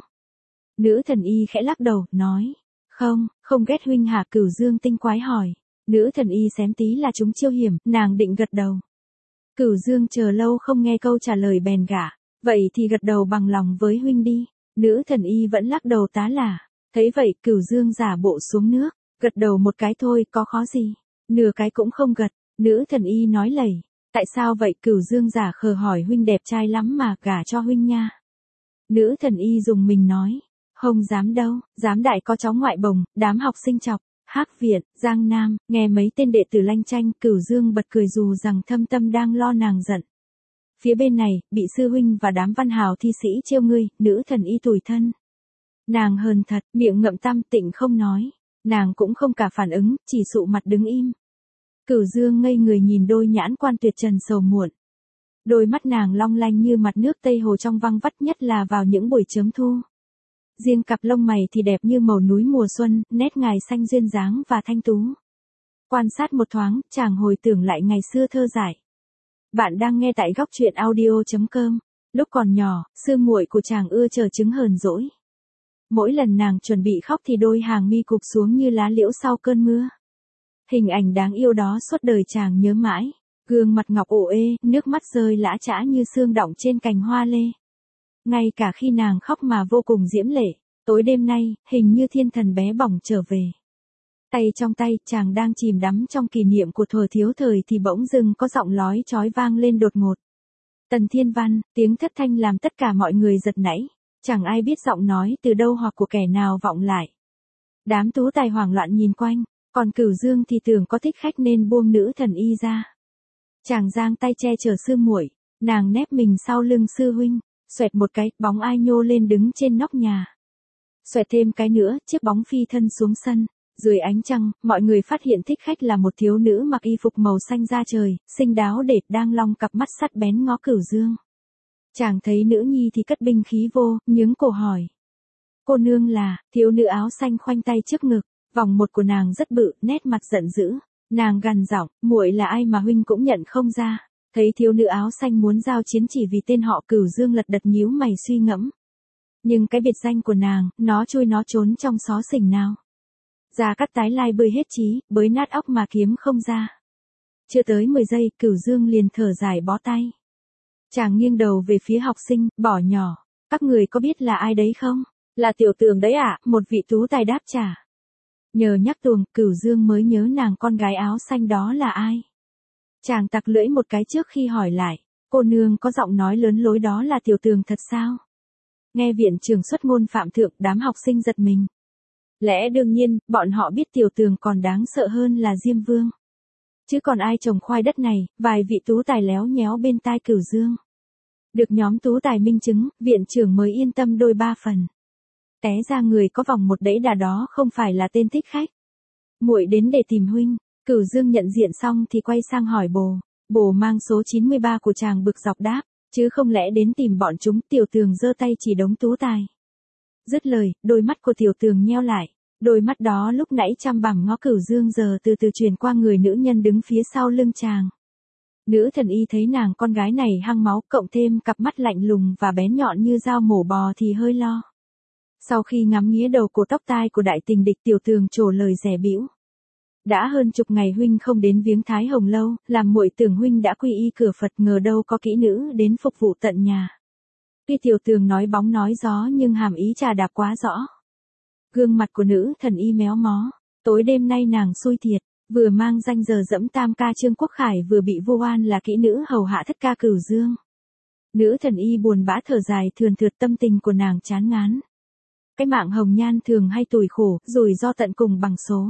Nữ thần y khẽ lắc đầu, nói, không, không ghét huynh hả? Cửu Dương tinh quái hỏi. Nữ thần y xém tí là chúng chiêu hiểm, nàng định gật đầu. Cửu Dương chờ lâu không nghe câu trả lời bèn gả, vậy thì gật đầu bằng lòng với huynh đi. Nữ thần y vẫn lắc đầu tá là. Thấy vậy, Cửu Dương giả bộ xuống nước, gật đầu một cái thôi, có khó gì? Nửa cái cũng không gật. Nữ thần y nói lầy, tại sao vậy? Cửu Dương giả khờ hỏi, huynh đẹp trai lắm mà, gả cho huynh nha. Nữ thần y dùng mình nói, không dám đâu, dám đại có cháu ngoại bồng, đám học sinh chọc. Hắc viện, Giang Nam, nghe mấy tên đệ tử lanh chanh, Cửu Dương bật cười dù rằng thâm tâm đang lo nàng giận. Phía bên này, bị sư huynh và đám văn hào thi sĩ trêu ngươi, nữ thần y tủi thân. Nàng hờn thật, miệng ngậm tăm tịnh không nói. Nàng cũng không cả phản ứng, chỉ sụ mặt đứng im. Cửu Dương ngây người nhìn đôi nhãn quan tuyệt trần sầu muộn. Đôi mắt nàng long lanh như mặt nước Tây Hồ trong văng vắt, nhất là vào những buổi chớm thu. Riêng cặp lông mày thì đẹp như màu núi mùa xuân, nét ngài xanh duyên dáng và thanh tú. Quan sát một thoáng, chàng hồi tưởng lại ngày xưa thơ dại. Bạn đang nghe tại góc truyện audio chấm com. Lúc còn nhỏ, sư muội của chàng ưa chờ chứng hờn dỗi. Mỗi lần nàng chuẩn bị khóc thì đôi hàng mi cụp xuống như lá liễu sau cơn mưa. Hình ảnh đáng yêu đó suốt đời chàng nhớ mãi. Gương mặt ngọc ổ ê, nước mắt rơi lã chã như sương đọng trên cành hoa lê. Ngay cả khi nàng khóc mà vô cùng diễm lệ, tối đêm nay, hình như thiên thần bé bỏng trở về. Tay trong tay, chàng đang chìm đắm trong kỷ niệm của thuở thiếu thời thì bỗng dưng có giọng nói chói vang lên đột ngột. Tần Thiên Văn, tiếng thất thanh làm tất cả mọi người giật nảy, chẳng ai biết giọng nói từ đâu hoặc của kẻ nào vọng lại. Đám tú tài hoảng loạn nhìn quanh, còn Cửu Dương thì tưởng có thích khách nên buông nữ thần y ra. Chàng giang tay che chở sư muội, nàng nép mình sau lưng sư huynh. Xoẹt một cái, bóng ai nhô lên đứng trên nóc nhà. Xoẹt thêm cái nữa, chiếc bóng phi thân xuống sân. Dưới ánh trăng, mọi người phát hiện thích khách là một thiếu nữ mặc y phục màu xanh da trời, xinh đáo để đang long cặp mắt sắt bén ngó Cửu Dương. Chàng thấy nữ nhi thì cất binh khí vô, nhướng cổ hỏi. Cô nương là, thiếu nữ áo xanh khoanh tay trước ngực, vòng một của nàng rất bự, nét mặt giận dữ. Nàng gằn giọng, muội là ai mà huynh cũng nhận không ra. Thấy thiếu nữ áo xanh muốn giao chiến chỉ vì tên họ, Cửu Dương lật đật nhíu mày suy ngẫm. Nhưng cái biệt danh của nàng, nó chui nó trốn trong xó xỉnh nào. Gia Cát tái lai bơi hết trí, bới nát óc mà kiếm không ra. Chưa tới mười giây, Cửu Dương liền thở dài bó tay. Chàng nghiêng đầu về phía học sinh, bỏ nhỏ. Các người có biết là ai đấy không? Là Tiểu Tường đấy ạ, à? Một vị tú tài đáp trả. Nhờ nhắc tuồng, Cửu Dương mới nhớ nàng con gái áo xanh đó là ai. Chàng tặc lưỡi một cái trước khi hỏi lại, cô nương có giọng nói lớn lối đó là Tiểu Tường thật sao? Nghe viện trưởng xuất ngôn phạm thượng, đám học sinh giật mình. Lẽ đương nhiên, bọn họ biết Tiểu Tường còn đáng sợ hơn là Diêm Vương. Chứ còn ai trồng khoai đất này, vài vị tú tài léo nhéo bên tai Cửu Dương. Được nhóm tú tài minh chứng, viện trưởng mới yên tâm đôi ba phần. Té ra người có vòng một đẫy đà đó không phải là tên thích khách. Muội đến để tìm huynh. Cửu Dương nhận diện xong thì quay sang hỏi bồ. Bồ mang số chín mươi ba của chàng bực dọc đáp, chứ không lẽ đến tìm bọn chúng. Tiểu Tường giơ tay chỉ đống tú tài. Dứt lời, đôi mắt của Tiểu Tường nheo lại. Đôi mắt đó lúc nãy chăm bằm ngó Cửu Dương giờ từ từ chuyển qua người nữ nhân đứng phía sau lưng chàng. Nữ thần y thấy nàng con gái này hăng máu, cộng thêm cặp mắt lạnh lùng và bén nhọn như dao mổ bò thì hơi lo. Sau khi ngắm nghía đầu cổ tóc tai của đại tình địch, Tiểu Tường trổ lời rẻ bĩu. Đã hơn chục ngày huynh không đến viếng Thái Hồng lâu, làm muội tưởng huynh đã quy y cửa Phật, ngờ đâu có kỹ nữ đến phục vụ tận nhà. Tuy Tiểu Tường nói bóng nói gió nhưng hàm ý trà đạp quá rõ. Gương mặt của nữ thần y méo mó, tối đêm nay nàng xui thiệt, vừa mang danh giờ dẫm tam ca Trương Quốc Khải, vừa bị vu oan là kỹ nữ hầu hạ thất ca Cửu Dương. Nữ thần y buồn bã thở dài, thườn thượt, tâm tình của nàng chán ngán. Cái mạng hồng nhan thường hay tủi khổ, rủi ro tận cùng bằng số.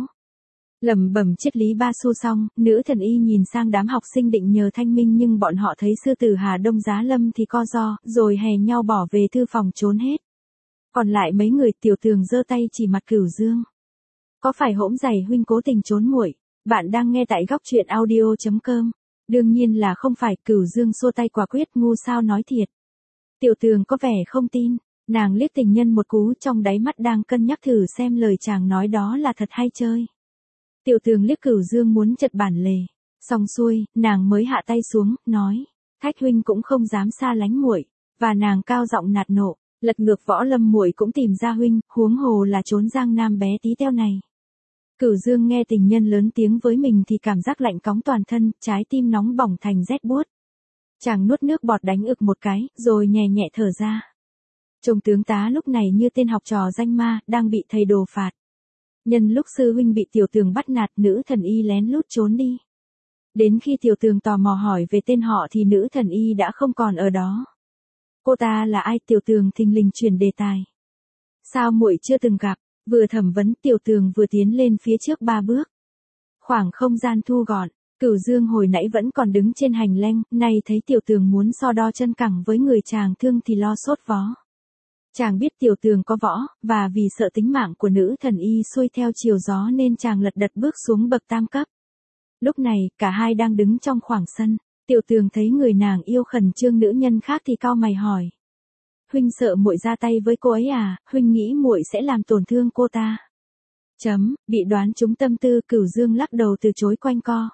Lẩm bẩm triết lý ba xu xong, nữ thần y nhìn sang đám học sinh định nhờ thanh minh, nhưng bọn họ thấy sư tử Hà Đông Giá Lâm thì co ro, rồi hè nhau bỏ về thư phòng trốn hết. Còn lại mấy người, Tiểu Tường giơ tay chỉ mặt Cửu Dương. Có phải hỗn giày huynh cố tình trốn muội? Bạn đang nghe tại góc truyện audio chấm com. Đương nhiên là không phải. Cửu Dương xua tay quả quyết, ngu sao nói thiệt. Tiểu Tường có vẻ không tin, nàng liếc tình nhân một cú, trong đáy mắt đang cân nhắc thử xem lời chàng nói đó là thật hay chơi. Tiểu Tường liếc Cửu Dương muốn chật bản lề, xong xuôi, nàng mới hạ tay xuống, nói, Thách huynh cũng không dám xa lánh muội, và nàng cao giọng nạt nộ, lật ngược Võ Lâm muội cũng tìm ra huynh, huống hồ là trốn Giang Nam bé tí teo này. Cửu Dương nghe tình nhân lớn tiếng với mình thì cảm giác lạnh cóng toàn thân, trái tim nóng bỏng thành rét buốt. Chàng nuốt nước bọt đánh ực một cái, rồi nhẹ nhẹ thở ra. Trông tướng tá lúc này như tên học trò danh ma, đang bị thầy đồ phạt. Nhân lúc sư huynh bị Tiểu Tường bắt nạt, nữ thần y lén lút trốn đi. Đến khi Tiểu Tường tò mò hỏi về tên họ thì nữ thần y đã không còn ở đó. Cô ta là ai? Tiểu Tường thình lình chuyển đề tài. Sao muội chưa từng gặp? Vừa thẩm vấn, Tiểu Tường vừa tiến lên phía trước ba bước. Khoảng không gian thu gọn, Cửu Dương hồi nãy vẫn còn đứng trên hành lang, nay thấy Tiểu Tường muốn so đo chân cẳng với người chàng thương thì lo sốt vó. Chàng biết Tiểu Tường có võ, và vì sợ tính mạng của nữ thần y xuôi theo chiều gió nên chàng lật đật bước xuống bậc tam cấp. Lúc này, cả hai đang đứng trong khoảng sân, Tiểu Tường thấy người nàng yêu khẩn trương nữ nhân khác thì cau mày hỏi. Huynh sợ muội ra tay với cô ấy à? Huynh nghĩ muội sẽ làm tổn thương cô ta? Chấm, bị đoán trúng tâm tư, Cửu Dương lắc đầu từ chối quanh co.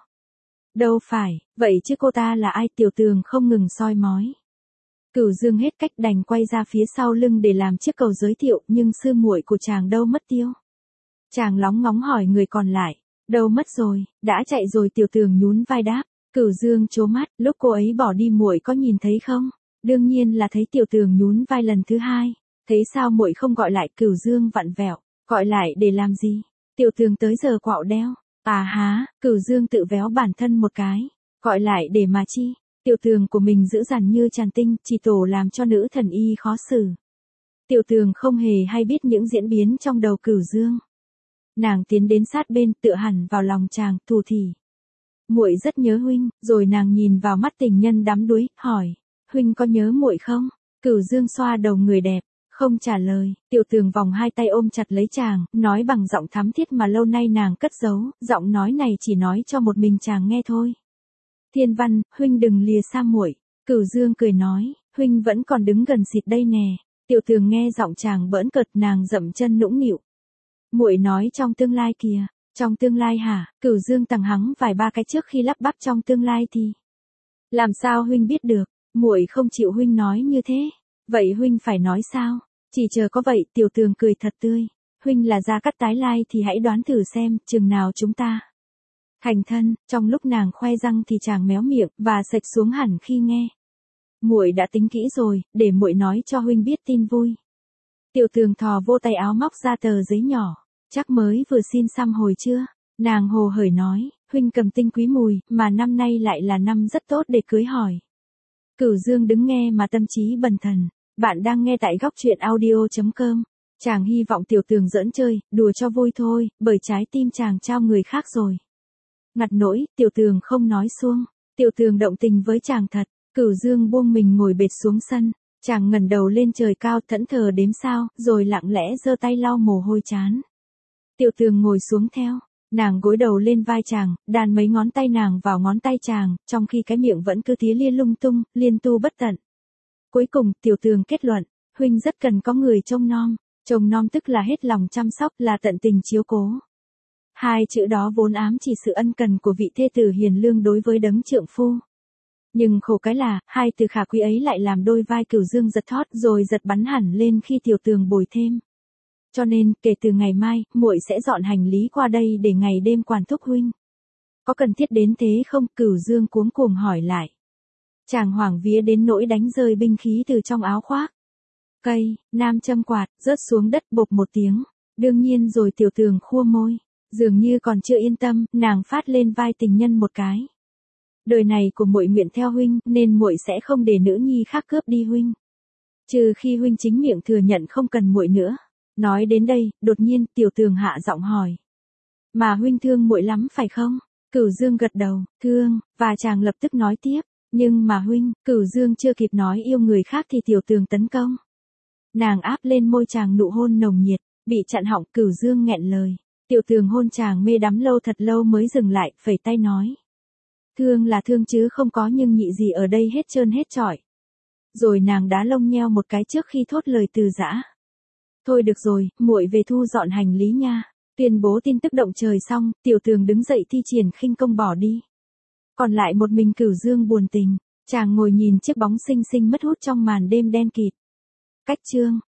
Đâu phải, vậy chứ cô ta là ai? Tiểu Tường không ngừng soi mói. Cửu Dương hết cách đành quay ra phía sau lưng để làm chiếc cầu giới thiệu, nhưng sư muội của chàng đâu mất tiêu? Chàng lóng ngóng hỏi người còn lại. Đâu mất rồi, đã chạy rồi, Tiểu Tường nhún vai đáp. Cửu Dương trố mắt, lúc cô ấy bỏ đi muội có nhìn thấy không? Đương nhiên là thấy. Tiểu Tường nhún vai lần thứ hai. Thế sao muội không gọi lại? Cửu Dương vặn vẹo. Gọi lại để làm gì? Tiểu Tường tới giờ quạo đeo. À há, Cửu Dương tự véo bản thân một cái. Gọi lại để mà chi? Tiểu Tường của mình dữ dằn như tràn tinh, chỉ tổ làm cho nữ thần y khó xử. Tiểu Tường không hề hay biết những diễn biến trong đầu Cửu Dương. Nàng tiến đến sát bên, tựa hẳn vào lòng chàng, thủ thỉ. Muội rất nhớ huynh. Rồi nàng nhìn vào mắt tình nhân đắm đuối, hỏi. Huynh có nhớ muội không? Cửu Dương xoa đầu người đẹp, không trả lời. Tiểu Tường vòng hai tay ôm chặt lấy chàng, nói bằng giọng thắm thiết mà lâu nay nàng cất giấu, giọng nói này chỉ nói cho một mình chàng nghe thôi. Thiên Văn, huynh đừng lìa xa muội. Cửu Dương cười nói, huynh vẫn còn đứng gần xịt đây nè. Tiểu Tường nghe giọng chàng bỡn cợt, nàng dậm chân nũng nịu. Muội nói trong tương lai kìa. Trong tương lai hả? Cửu Dương tằng hắng vài ba cái trước khi lắp bắp trong tương lai thì. Làm sao huynh biết được? Muội không chịu huynh nói như thế. Vậy huynh phải nói sao? Chỉ chờ có vậy. Tiểu Tường cười thật tươi. Huynh là Gia Cát tái lai thì hãy đoán thử xem, chừng nào chúng ta thành thân. Trong lúc nàng khoe răng thì chàng méo miệng và xệch xuống hẳn khi nghe. Muội đã tính kỹ rồi, để muội nói cho huynh biết tin vui. Tiểu Tường thò vô tay áo móc ra tờ giấy nhỏ. Chắc mới vừa xin xăm hồi chưa? Nàng hồ hởi nói, huynh cầm tinh quý mùi, mà năm nay lại là năm rất tốt để cưới hỏi. Cửu Dương đứng nghe mà tâm trí bần thần. Bạn đang nghe tại góc truyện audio chấm com. Chàng hy vọng Tiểu Tường giỡn chơi, đùa cho vui thôi, bởi trái tim chàng trao người khác rồi. Ngặt nỗi, Tiểu Tường không nói xuông. Tiểu Tường động tình với chàng thật. Cửu Dương buông mình ngồi bệt xuống sân. Chàng ngẩng đầu lên trời cao, thẫn thờ đếm sao, rồi lặng lẽ giơ tay lau mồ hôi trán. Tiểu Tường ngồi xuống theo. Nàng gối đầu lên vai chàng, đàn mấy ngón tay nàng vào ngón tay chàng, trong khi cái miệng vẫn cứ tía lia lung tung, liên tu bất tận. Cuối cùng, Tiểu Tường kết luận, huynh rất cần có người trông nom. Trông nom tức là hết lòng chăm sóc, là tận tình chiếu cố. Hai chữ đó vốn ám chỉ sự ân cần của vị thê tử hiền lương đối với đấng trượng phu. Nhưng khổ cái là, hai từ khả quý ấy lại làm đôi vai Cửu Dương giật thót rồi giật bắn hẳn lên khi Tiểu Tường bồi thêm. Cho nên, kể từ ngày mai, muội sẽ dọn hành lý qua đây để ngày đêm quản thúc huynh. Có cần thiết đến thế không? Cửu Dương cuống cuồng hỏi lại. Chàng hoảng vía đến nỗi đánh rơi binh khí từ trong áo khoác. Cây, nam châm quạt, rớt xuống đất bộp một tiếng. Đương nhiên rồi. Tiểu Tường khua môi. Dường như còn chưa yên tâm, nàng phát lên vai tình nhân một cái. Đời này của muội nguyện theo huynh, nên muội sẽ không để nữ nhi khác cướp đi huynh. Trừ khi huynh chính miệng thừa nhận không cần muội nữa. Nói đến đây, đột nhiên, Tiểu Tường hạ giọng hỏi. Mà huynh thương muội lắm phải không? Cửu Dương gật đầu, thương, và chàng lập tức nói tiếp. Nhưng mà huynh, Cửu Dương chưa kịp nói yêu người khác thì Tiểu Tường tấn công. Nàng áp lên môi chàng nụ hôn nồng nhiệt, bị chặn họng. Cửu Dương nghẹn lời. Tiểu Tường hôn chàng mê đắm lâu thật lâu mới dừng lại, phẩy tay nói. Thương là thương chứ không có nhưng nhị gì ở đây hết trơn hết trọi. Rồi nàng đá lông nheo một cái trước khi thốt lời từ giã. Thôi được rồi, muội về thu dọn hành lý nha. Tuyên bố tin tức động trời xong, Tiểu Tường đứng dậy thi triển khinh công bỏ đi. Còn lại một mình Cửu Dương buồn tình. Chàng ngồi nhìn chiếc bóng xinh xinh mất hút trong màn đêm đen kịt. Cách chương